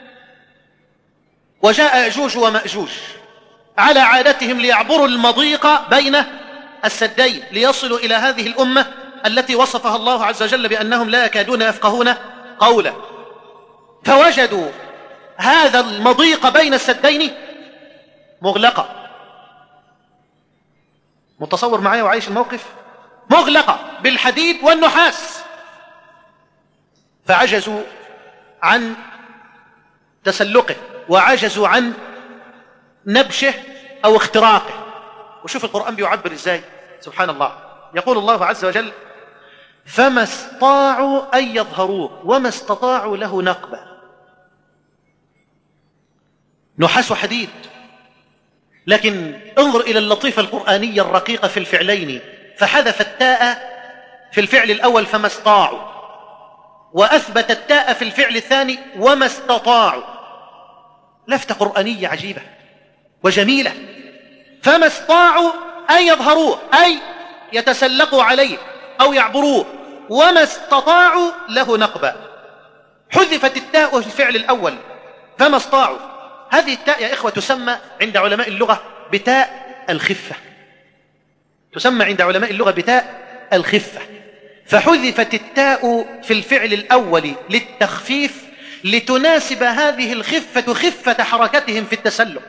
وجاء يأجوج ومأجوج على عادتهم ليعبروا المضيق بين السدين ليصلوا إلى هذه الأمة التي وصفها الله عز وجل بأنهم لا يكادون يفقهون قولا. فوجدوا هذا المضيق بين السدين مغلقة. متصور معي وعايش الموقف؟ مغلقة بالحديد والنحاس. فعجزوا عن تسلقه، وعجزوا عن نبشه أو اختراقه. وشوف القرآن بيعبر إزاي، سبحان الله. يقول الله عز وجل فما استطاعوا أن يظهروه وما استطاعوا له نقبة. نحاس وحديد، لكن انظر إلى اللطيفة القرآنية الرقيقة في الفعلين، فحذف التاء في الفعل الأول فما استطاعوا، وأثبت التاء في الفعل الثاني وما استطاعوا. لفتة قرآنية عجيبة وجميلة. فما استطاعوا أن يظهروه أي يتسلقوا عليه أو يعبروه، وما استطاعوا له نقبة. حذفت التاء في الفعل الأول فما استطاعوا. هذه التاء يا إخوة تسمى عند علماء اللغة بتاء الخفة، تسمى عند علماء اللغة بتاء الخفة. فحذفت التاء في الفعل الأول للتخفيف لتناسب هذه الخفة خفة حركتهم في التسلق،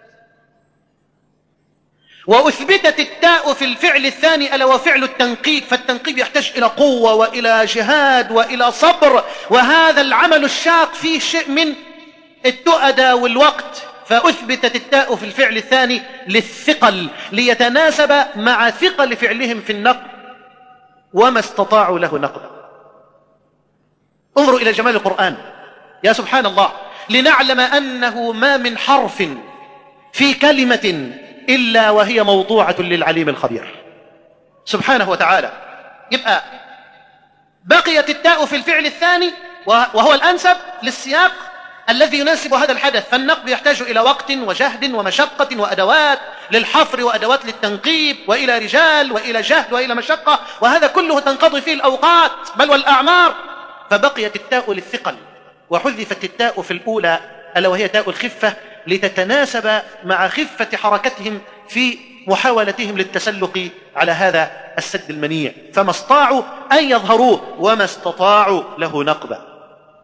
وأثبتت التاء في الفعل الثاني ألا وفعل التنقيب. فالتنقيب يحتاج إلى قوة وإلى جهاد وإلى صبر، وهذا العمل الشاق فيه شيء من التؤدى والوقت. فأثبتت التاء في الفعل الثاني للثقل ليتناسب مع ثقل فعلهم في النقب، وما استطاعوا له نقبا. انظروا إلى جمال القرآن يا سبحان الله، لنعلم أنه ما من حرف في كلمة إلا وهي موضوعة للعليم الخبير سبحانه وتعالى. يبقى بقيت التاء في الفعل الثاني وهو الأنسب للسياق الذي يناسب هذا الحدث. فالنقب يحتاج إلى وقت وجهد ومشقة وأدوات للحفر وأدوات للتنقيب، وإلى رجال وإلى جهد وإلى مشقة، وهذا كله تنقضي فيه الأوقات بل والأعمار. فبقيت التاء للثقل، وحذفت التاء في الأولى ألا وهي تاء الخفة لتتناسب مع خفة حركتهم في محاولتهم للتسلق على هذا السد المنيع. فما استطاعوا أن يظهروه وما استطاعوا له نقبا.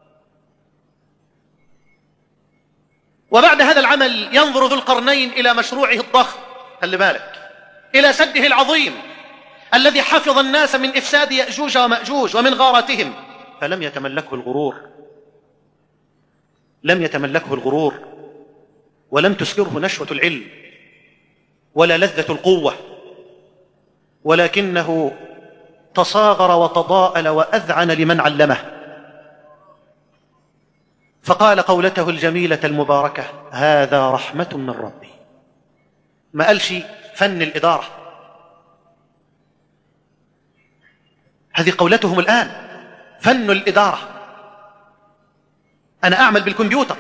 وبعد هذا العمل ينظر ذو القرنين إلى مشروعه الضخم، خلي بالك، إلى سده العظيم الذي حفظ الناس من إفساد يأجوج ومأجوج ومن غارتهم. فلم يتملكه الغرور، لم يتملكه الغرور، ولم تسكره نشوة العلم ولا لذة القوة، ولكنه تصاغر وتضاءل وأذعن لمن علمه. فقال قولته الجميلة المباركة هذا رحمة من ربي. ما قالش فن الإدارة، هذه قولتهم الآن، فن الإدارة. أنا أعمل بالكمبيوتر،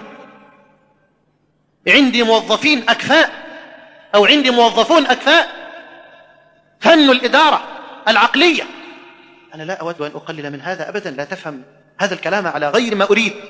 عندي موظفين أكفاء أو عندي موظفون أكفاء. فن الإدارة العقلية. أنا لا أود أن أقلل من هذا أبدا، لا تفهم هذا الكلام على غير ما أريد.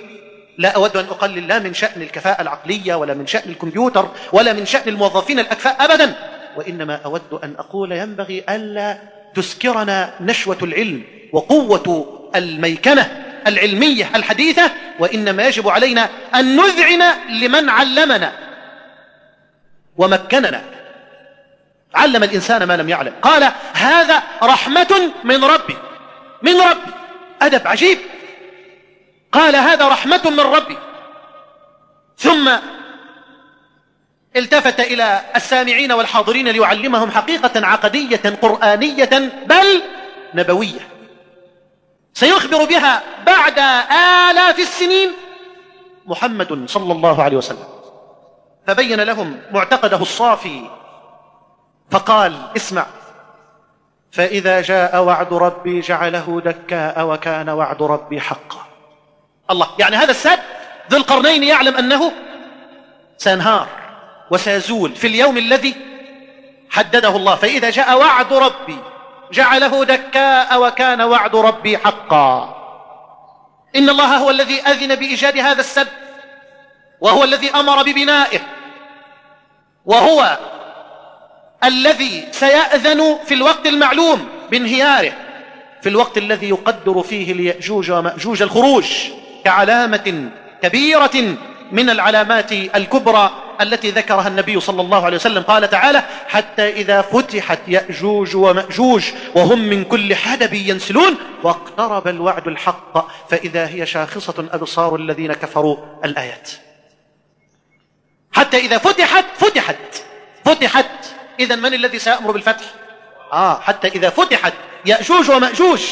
لا أود أن أقلل لا من شأن الكفاءة العقلية ولا من شأن الكمبيوتر ولا من شأن الموظفين الأكفاء أبدا، وإنما أود أن أقول ينبغي ألا تسكرنا نشوة العلم وقوة الميكنة العلمية الحديثة، وإنما يجب علينا أن نذعن لمن علمنا ومكننا، علم الإنسان ما لم يعلم. قال هذا رحمة من ربي، من ربي، أدب عجيب. قال هذا رحمة من ربي، ثم التفت إلى السامعين والحاضرين ليعلمهم حقيقة عقدية قرآنية بل نبوية سيخبر بها بعد آلاف السنين محمد صلى الله عليه وسلم. فبين لهم معتقده الصافي فقال اسمع: فإذا جاء وعد ربي جعله دكاء وكان وعد ربي حقا. الله، يعني هذا السد ذو القرنين يعلم أنه سينهار وسيزول في اليوم الذي حدده الله. فإذا جاء وعد ربي جعله دكاء وكان وعد ربي حقا. إن الله هو الذي أذن بإيجاد هذا السد، وهو الذي أمر ببنائه، وهو الذي سيأذن في الوقت المعلوم بانهياره، في الوقت الذي يقدر فيه ليأجوج ومأجوج الخروج كعلامة كبيرة من العلامات الكبرى التي ذكرها النبي صلى الله عليه وسلم. قال تعالى: حتى إذا فتحت يأجوج ومأجوج وهم من كل حدب ينسلون واقترب الوعد الحق فإذا هي شاخصة أبصار الذين كفروا. الآيات. حتى إذا فتحت فتحت فتحت إذن من الذي سيأمر بالفتح؟ آه حتى إذا فتحت يأجوج ومأجوج،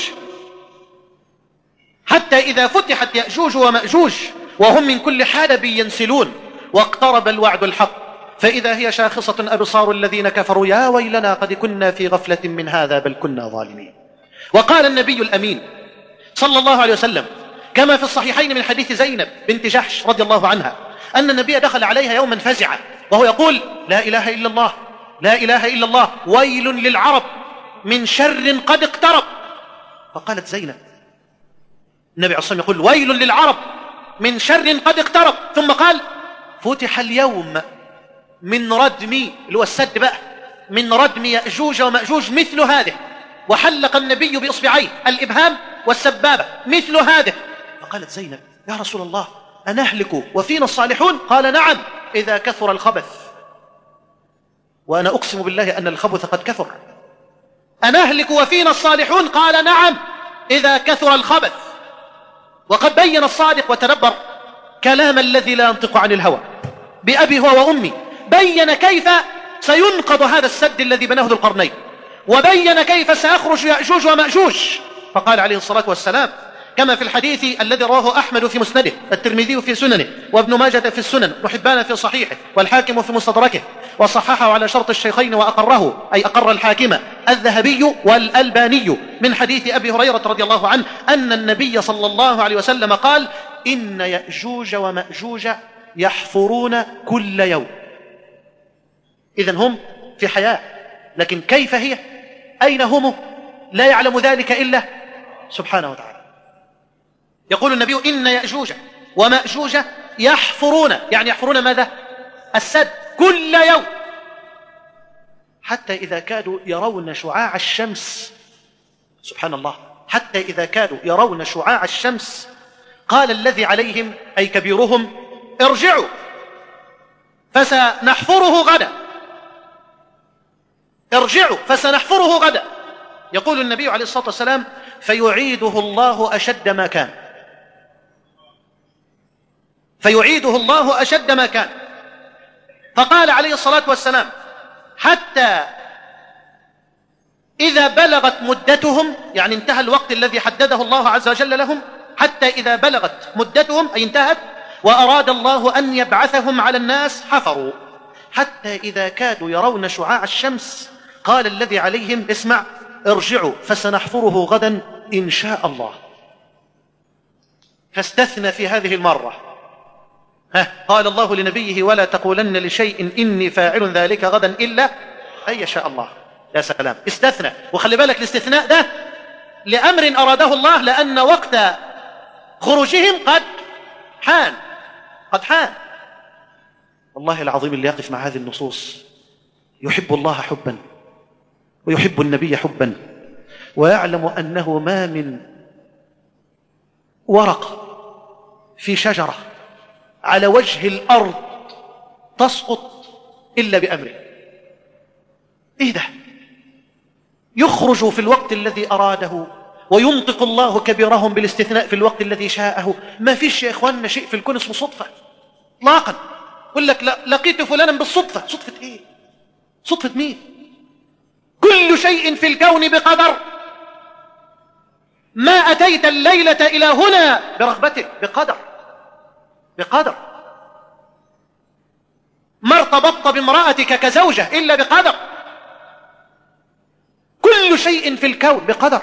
حتى إذا فتحت يأجوج ومأجوج وهم من كل حدب ينسلون واقترب الوعد الحق فإذا هي شاخصة أبصار الذين كفروا يا ويلنا قد كنا في غفلة من هذا بل كنا ظالمين. وقال النبي الأمين صلى الله عليه وسلم كما في الصحيحين من حديث زينب بنت جحش رضي الله عنها أن النبي دخل عليها يوما فزعا وهو يقول: لا إله إلا الله، لا إله إلا الله، ويل للعرب من شر قد اقترب. فقالت زينب: النبي عليه الصلاة والسلام يقول ويل للعرب من شر قد اقترب، ثم قال: فتح اليوم من ردم، اللي هو السد بقى، من ردم يأجوج ومأجوج مثل هذه. وحلق النبي بإصبعيه الإبهام والسبابة مثل هذه. فقالت زينب: يا رسول الله أنهلك وفينا الصالحون؟ قال: نعم إذا كثر الخبث. وأنا أقسم بالله أن الخبث قد كثر. أنهلك وفينا الصالحون؟ قال: نعم إذا كثر الخبث. وقد بين الصادق وتدبر كلام الذي لا ينطق عن الهوى بأبي هو وأمي، بين كيف سينقض هذا السد الذي بناه ذو القرنين، وبين كيف سيخرج يأجوج ومأجوج. فقال عليه الصلاة والسلام كما في الحديث الذي رواه أحمد في مسنده، الترمذي في سننه، وابن ماجة في السنن، ابن حبان في صحيحه، والحاكم في مستدركه، وصححه على شرط الشيخين وأقره، أي أقر الحاكم، الذهبي والألباني، من حديث أبي هريرة رضي الله عنه أن النبي صلى الله عليه وسلم قال: إن يأجوج ومأجوج يحفرون كل يوم. إذن هم في حياة، لكن كيف هي؟ أين هم؟ لا يعلم ذلك إلا سبحانه وتعالى. يقول النبي: إن يأجوج ومأجوج يحفرون، يعني يحفرون ماذا؟ السد كل يوم، حتى إذا كادوا يرون شعاع الشمس. سبحان الله، حتى إذا كادوا يرون شعاع الشمس قال الذي عليهم أي كبيرهم: ارجعوا فسنحفره غدا، ارجعوا فسنحفره غدا. يقول النبي عليه الصلاة والسلام: فيعيده الله أشد ما كان، فيعيده الله أشد ما كان. فقال عليه الصلاة والسلام: حتى إذا بلغت مدتهم، يعني انتهى الوقت الذي حدده الله عز وجل لهم، حتى إذا بلغت مدتهم أي انتهت وأراد الله أن يبعثهم على الناس حفروا، حتى إذا كادوا يرون شعاع الشمس قال الذي عليهم: اسمع، ارجعوا فسنحفره غدا إن شاء الله. فاستثنى في هذه المرة، ها قال الله لنبيه: ولا تقولن لشيء إني فاعل ذلك غدا إلا أن يشاء الله. يا سلام، استثنى. وخلي بالك الاستثناء ده لأمر أراده الله، لأن وقت خروجهم قد حان، قد حان. والله العظيم اللي يقف مع هذه النصوص يحب الله حبا ويحب النبي حبا، ويعلم أنه ما من ورقة في شجرة على وجه الأرض تسقط إلا بأمره. إيه ده؟ يخرج في الوقت الذي أراده، وينطق الله كبيرهم بالاستثناء في الوقت الذي شاءه. ما فيش يا إخواننا شيء في الكون اسمه صدفة اطلاقا. يقول لك لقيت فلانا بالصدفة. صدفة إيه؟ صدفة مين؟ كل شيء في الكون بقدر. ما أتيت الليلة إلى هنا برغبتك، بقدر بقدر. ما ارتبطت بامرأتك كزوجة إلا بقدر. كل شيء في الكون بقدر.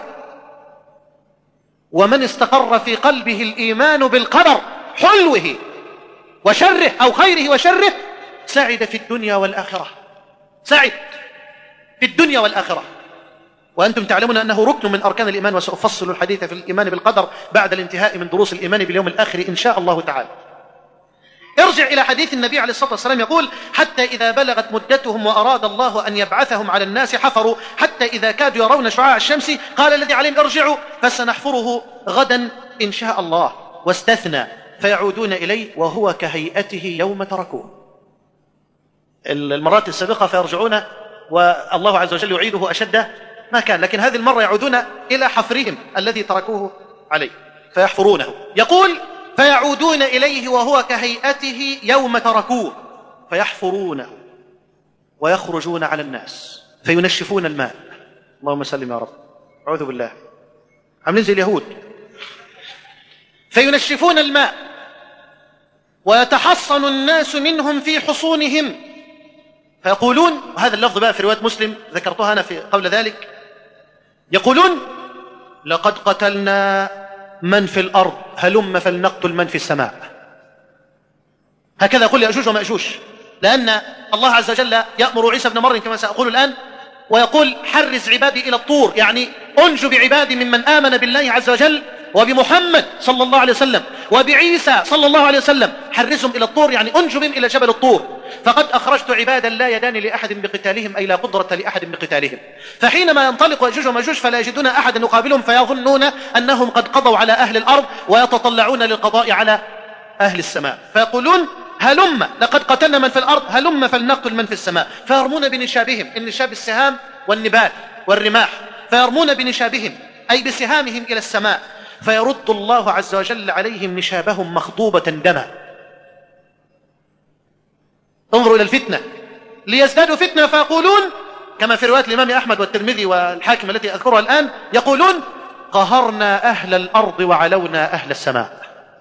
ومن استقر في قلبه الإيمان بالقدر حلوه وشره أو خيره وشره سعد في الدنيا والآخرة، سعد في الدنيا والآخرة. وأنتم تعلمون أنه ركن من أركان الإيمان، وسأفصل الحديث في الإيمان بالقدر بعد الانتهاء من دروس الإيمان باليوم الآخر إن شاء الله تعالى. ارجع إلى حديث النبي عليه الصلاة والسلام يقول: حتى إذا بلغت مدتهم وأراد الله أن يبعثهم على الناس حفروا حتى إذا كادوا يرون شعاع الشمس قال الذي عليهم ارجعوا فسنحفره غدا إن شاء الله، واستثنى فيعودون إليه وهو كهيئته يوم تركوه. المرات السابقة فيرجعون والله عز وجل يعيده أشد ما كان، لكن هذه المرة يعودون إلى حفرهم الذي تركوه عليه فيحفرونه. يقول: فيعودون إليه وهو كهيئته يوم تركوه فيحفرونه ويخرجون على الناس فينشفون الماء. اللهم سلم يا رب، أعوذ بالله، عاملين زي اليهود. فينشفون الماء ويتحصن الناس منهم في حصونهم فيقولون، وهذا اللفظ بقى في رواية مسلم ذكرتها أنا في قبل ذلك، يقولون: لقد قتلنا من في الأرض هلم فلنقتل من في السماء. هكذا يقول يأجوج ومأجوج، لأن الله عز وجل يأمر عيسى بن مريم كما سأقول الآن ويقول: حرز عبادي إلى الطور، يعني أنجو بعبادي ممن آمن بالله عز وجل وبمحمد صلى الله عليه وسلم وبعيسى صلى الله عليه وسلم، حرزهم إلى الطور يعني أنجو بهم إلى جبل الطور. فقد أخرجت عبادا لا يدان لأحد بقتالهم أي لا قدرة لأحد بقتالهم. فحينما ينطلق يأجوج ومأجوج فلا يجدون أحدا يقابلهم فيظنون أنهم قد قضوا على أهل الأرض ويتطلعون للقضاء على أهل السماء، فيقولون: هلم لقد قتلنا من في الأرض هلم فلنقتل من في السماء. فيرمون بنشابهم، النشاب السهام والنبال والرماح، فيرمون بنشابهم أي بسهامهم إلى السماء فيرد الله عز وجل عليهم نشابهم مخضوبة دما. انظروا إلى الفتنة ليزدادوا فتنة فيقولون كما في رواية الإمام أحمد والترمذي والحاكم التي أذكرها الآن، يقولون: قهرنا أهل الأرض وعلونا أهل السماء.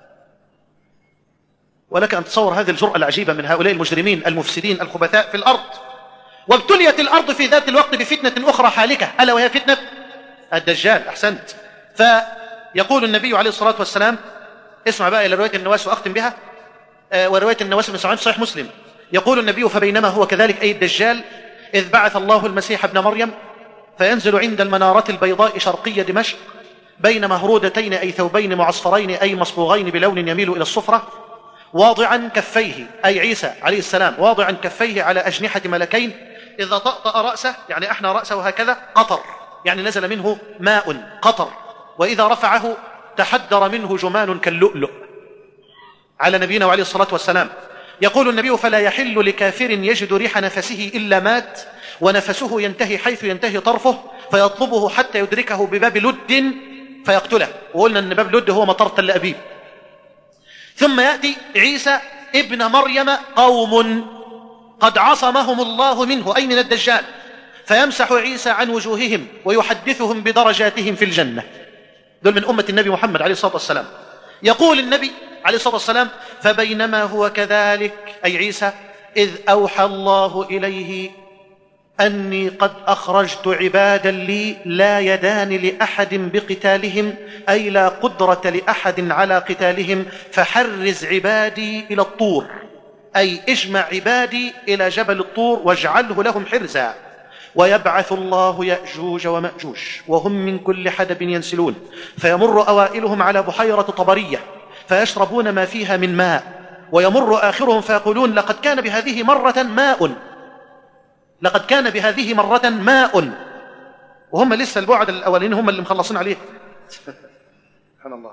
ولك أن تصور هذه الجرأة العجيبة من هؤلاء المجرمين المفسدين الخبثاء في الأرض. وابتليت الأرض في ذات الوقت بفتنة أخرى حالكة ألا وهي فتنة الدجال. أحسنت. فيقول النبي عليه الصلاة والسلام، اسمع بقى إلى رواية النواس وأختم بها، ورواية النواس بن سمعان صحيح مسلم، يقول النبي: فبينما هو كذلك أي الدجال إذ بعث الله المسيح ابن مريم فينزل عند المنارة البيضاء شرقية دمشق بين مهرودتين أي ثوبين معصفرين أي مصبوغين بلون يميل إلى الصفرة، واضعا كفيه أي عيسى عليه السلام واضعا كفيه على أجنحة ملكين، إذا طأطأ رأسه يعني أحنى رأسه هكذا قطر يعني نزل منه ماء قطر، وإذا رفعه تحدر منه جمان كاللؤلؤ على نبينا وعليه الصلاة والسلام. يقول النبي: فلا يحل لكافر يجد ريح نفسه إلا مات، ونفسه ينتهي حيث ينتهي طرفه فيطلبه حتى يدركه بباب لد فيقتله. وقلنا أن باب لد هو مطار تل أبيب. ثم يأتي عيسى ابن مريم قوم قد عصمهم الله منه أي من الدجال، فيمسح عيسى عن وجوههم ويحدثهم بدرجاتهم في الجنة. دول من أمة النبي محمد عليه الصلاة والسلام. يقول النبي عليه الصلاة والسلام: فبينما هو كذلك أي عيسى إذ أوحى الله إليه أني قد أخرجت عبادا لي لا يدان لأحد بقتالهم أي لا قدرة لأحد على قتالهم، فحرز عبادي إلى الطور أي اجمع عبادي إلى جبل الطور واجعله لهم حرزا. ويبعث الله يأجوج ومأجوج وهم من كل حدب ينسلون، فيمر أوائلهم على بحيرة طبرية فيشربون ما فيها من ماء، ويمر آخرهم فيقولون لقد كان بهذه مرة ماء، لقد كان بهذه مرة ماء، وهم لسه البعد الأولين هم اللي مخلصين عليه. سبحان الله.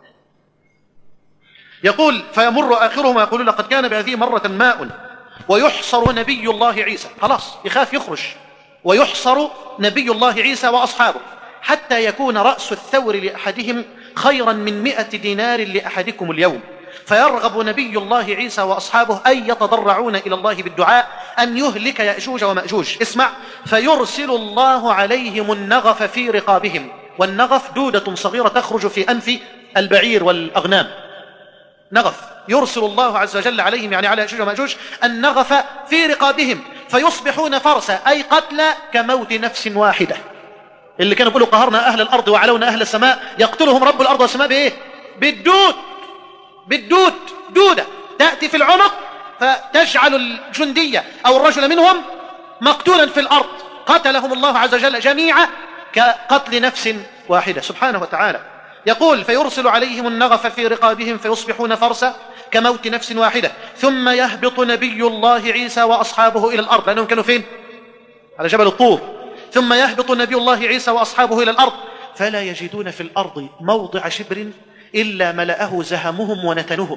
يقول فيمر آخرهم ويقولون لقد كان بهذه مرة ماء، ويحصر نبي الله عيسى، خلاص يخاف يخرج، ويحصر نبي الله عيسى وأصحابه حتى يكون رأس الثور لأحدهم خيرا من مئة دينار لأحدكم اليوم، فيرغب نبي الله عيسى وأصحابه أن يتضرعون إلى الله بالدعاء أن يهلك يأجوج ومأجوج. اسمع، فيرسل الله عليهم النغف في رقابهم، والنغف دودة صغيرة تخرج في أنف البعير والأغنام، نغف يرسل الله عز وجل عليهم يعني على يأجوج ومأجوج النغف في رقابهم، فيصبحون فرسا أي قتلى كموت نفس واحدة. اللي كانوا يقولوا قهرنا أهل الأرض وعلونا أهل السماء، يقتلهم رب الأرض والسماء بإيه؟ بالدود، بالدود، دودة تأتي في العنق فتجعل الجندية أو الرجل منهم مقتولا في الأرض، قتلهم الله عز وجل جميعا كقتل نفس واحدة سبحانه وتعالى. يقول فيرسل عليهم النغف في رقابهم فيصبحون فرسا كموت نفس واحدة، ثم يهبط نبي الله عيسى وأصحابه إلى الأرض، لأنهم كانوا فين؟ على جبل الطور. ثم يهبط نبي الله عيسى وأصحابه إلى الأرض فلا يجدون في الأرض موضع شبر إلا ملأه زهمهم ونتنهم.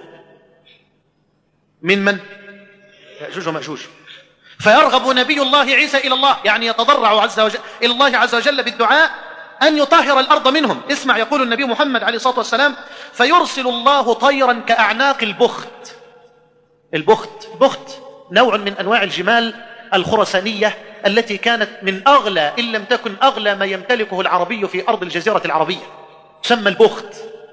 من من؟ يأجوج ومأجوج. فيرغب نبي الله عيسى إلى الله، يعني يتضرع عز وجل إلى الله عز وجل بالدعاء أن يطهر الأرض منهم. اسمع، يقول النبي محمد عليه الصلاة والسلام فيرسل الله طيرا كأعناق البخت. البخت بخت نوع من أنواع الجمال الخرسانية التي كانت من أغلى إن لم تكن أغلى ما يمتلكه العربي في أرض الجزيرة العربية، تسمى البخت.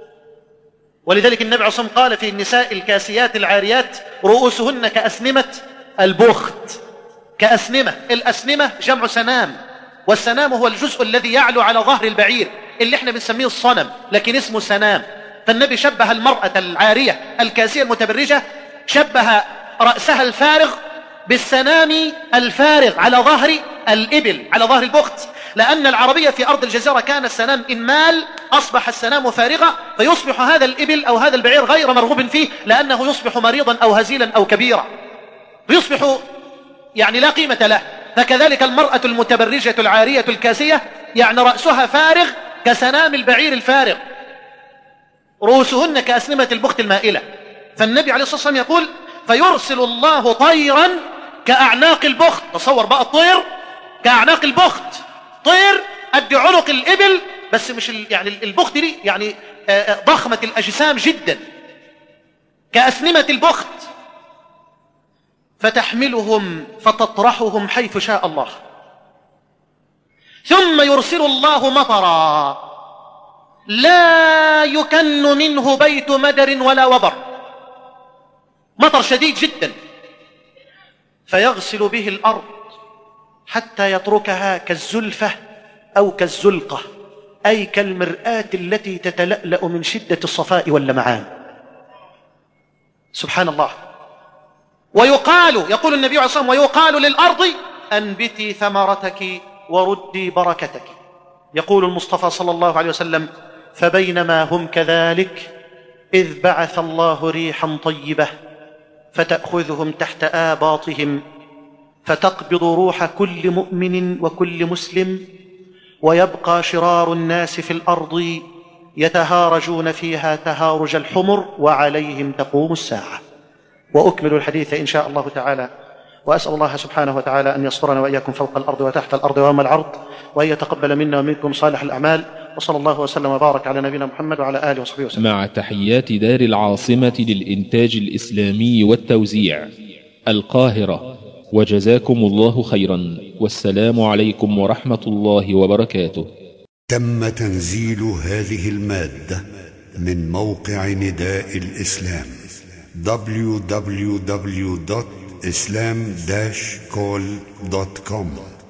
ولذلك النبي عليه الصلاة والسلام قال في النساء الكاسيات العاريات رؤوسهن كأسنمة البخت، كأسنمة. الأسنمة جمع سنام، والسنام هو الجزء الذي يعلو على ظهر البعير اللي احنا بنسميه الصنم، لكن اسمه سنام. فالنبي شبه المرأة العارية الكاسية المتبرجة، شبه رأسها الفارغ بالسنام الفارغ على ظهر الإبل، على ظهر البخت، لأن العربية في أرض الجزيرة كان السنام إن مال أصبح السنام فارغة، فيصبح هذا الإبل أو هذا البعير غير مرغوب فيه، لأنه يصبح مريضا أو هزيلا أو كبيرا، فيصبح يعني لا قيمة له. فكذلك المرأة المتبرجة العارية الكاسية يعني رأسها فارغ كسنام البعير الفارغ، رؤوسهن كأسنمة البخت المائلة. فالنبي عليه الصلاة والسلام يقول فيرسل الله طيرا كأعناق البخت. تصور بقى الطير كأعناق البخت، طير قد عنق الإبل، بس مش يعني البخت دي يعني ضخمة الأجسام جدا، كأسنمة البخت، فتحملهم فتطرحهم حيث شاء الله. ثم يرسل الله مطرا لا يكن منه بيت مدر ولا وبر، مطر شديد جدا، فيغسل به الأرض حتى يتركها كالزلفة أو كالزلقة، أي كالمرآة التي تتلألأ من شدة الصفاء واللمعان. سبحان الله. ويقال، يقول النبي عليه الصلاة والسلام ويقال للأرض أنبتي ثمرتك وردي بركتك. يقول المصطفى صلى الله عليه وسلم فبينما هم كذلك إذ بعث الله ريحا طيبة فتأخذهم تحت آباطهم فتقبض روح كل مؤمن وكل مسلم، ويبقى شرار الناس في الأرض يتهارجون فيها تهارج الحمر وعليهم تقوم الساعة. وأكمل الحديث إن شاء الله تعالى، وأسأل الله سبحانه وتعالى أن يصبرنا وإياكم فوق الأرض وتحت الأرض ويوم العرض، وأن يتقبل منا ومنكم صالح الأعمال، وصلى الله وسلم وبارك على نبينا محمد وعلى آله وصحبه وسلم. مع تحيات دار العاصمة للإنتاج الإسلامي والتوزيع القاهرة، وجزاكم الله خيرا، والسلام عليكم ورحمة الله وبركاته. تم تنزيل هذه المادة من موقع نداء الإسلام دبليو دبليو دبليو دوت إسلام داش كول دوت كوم.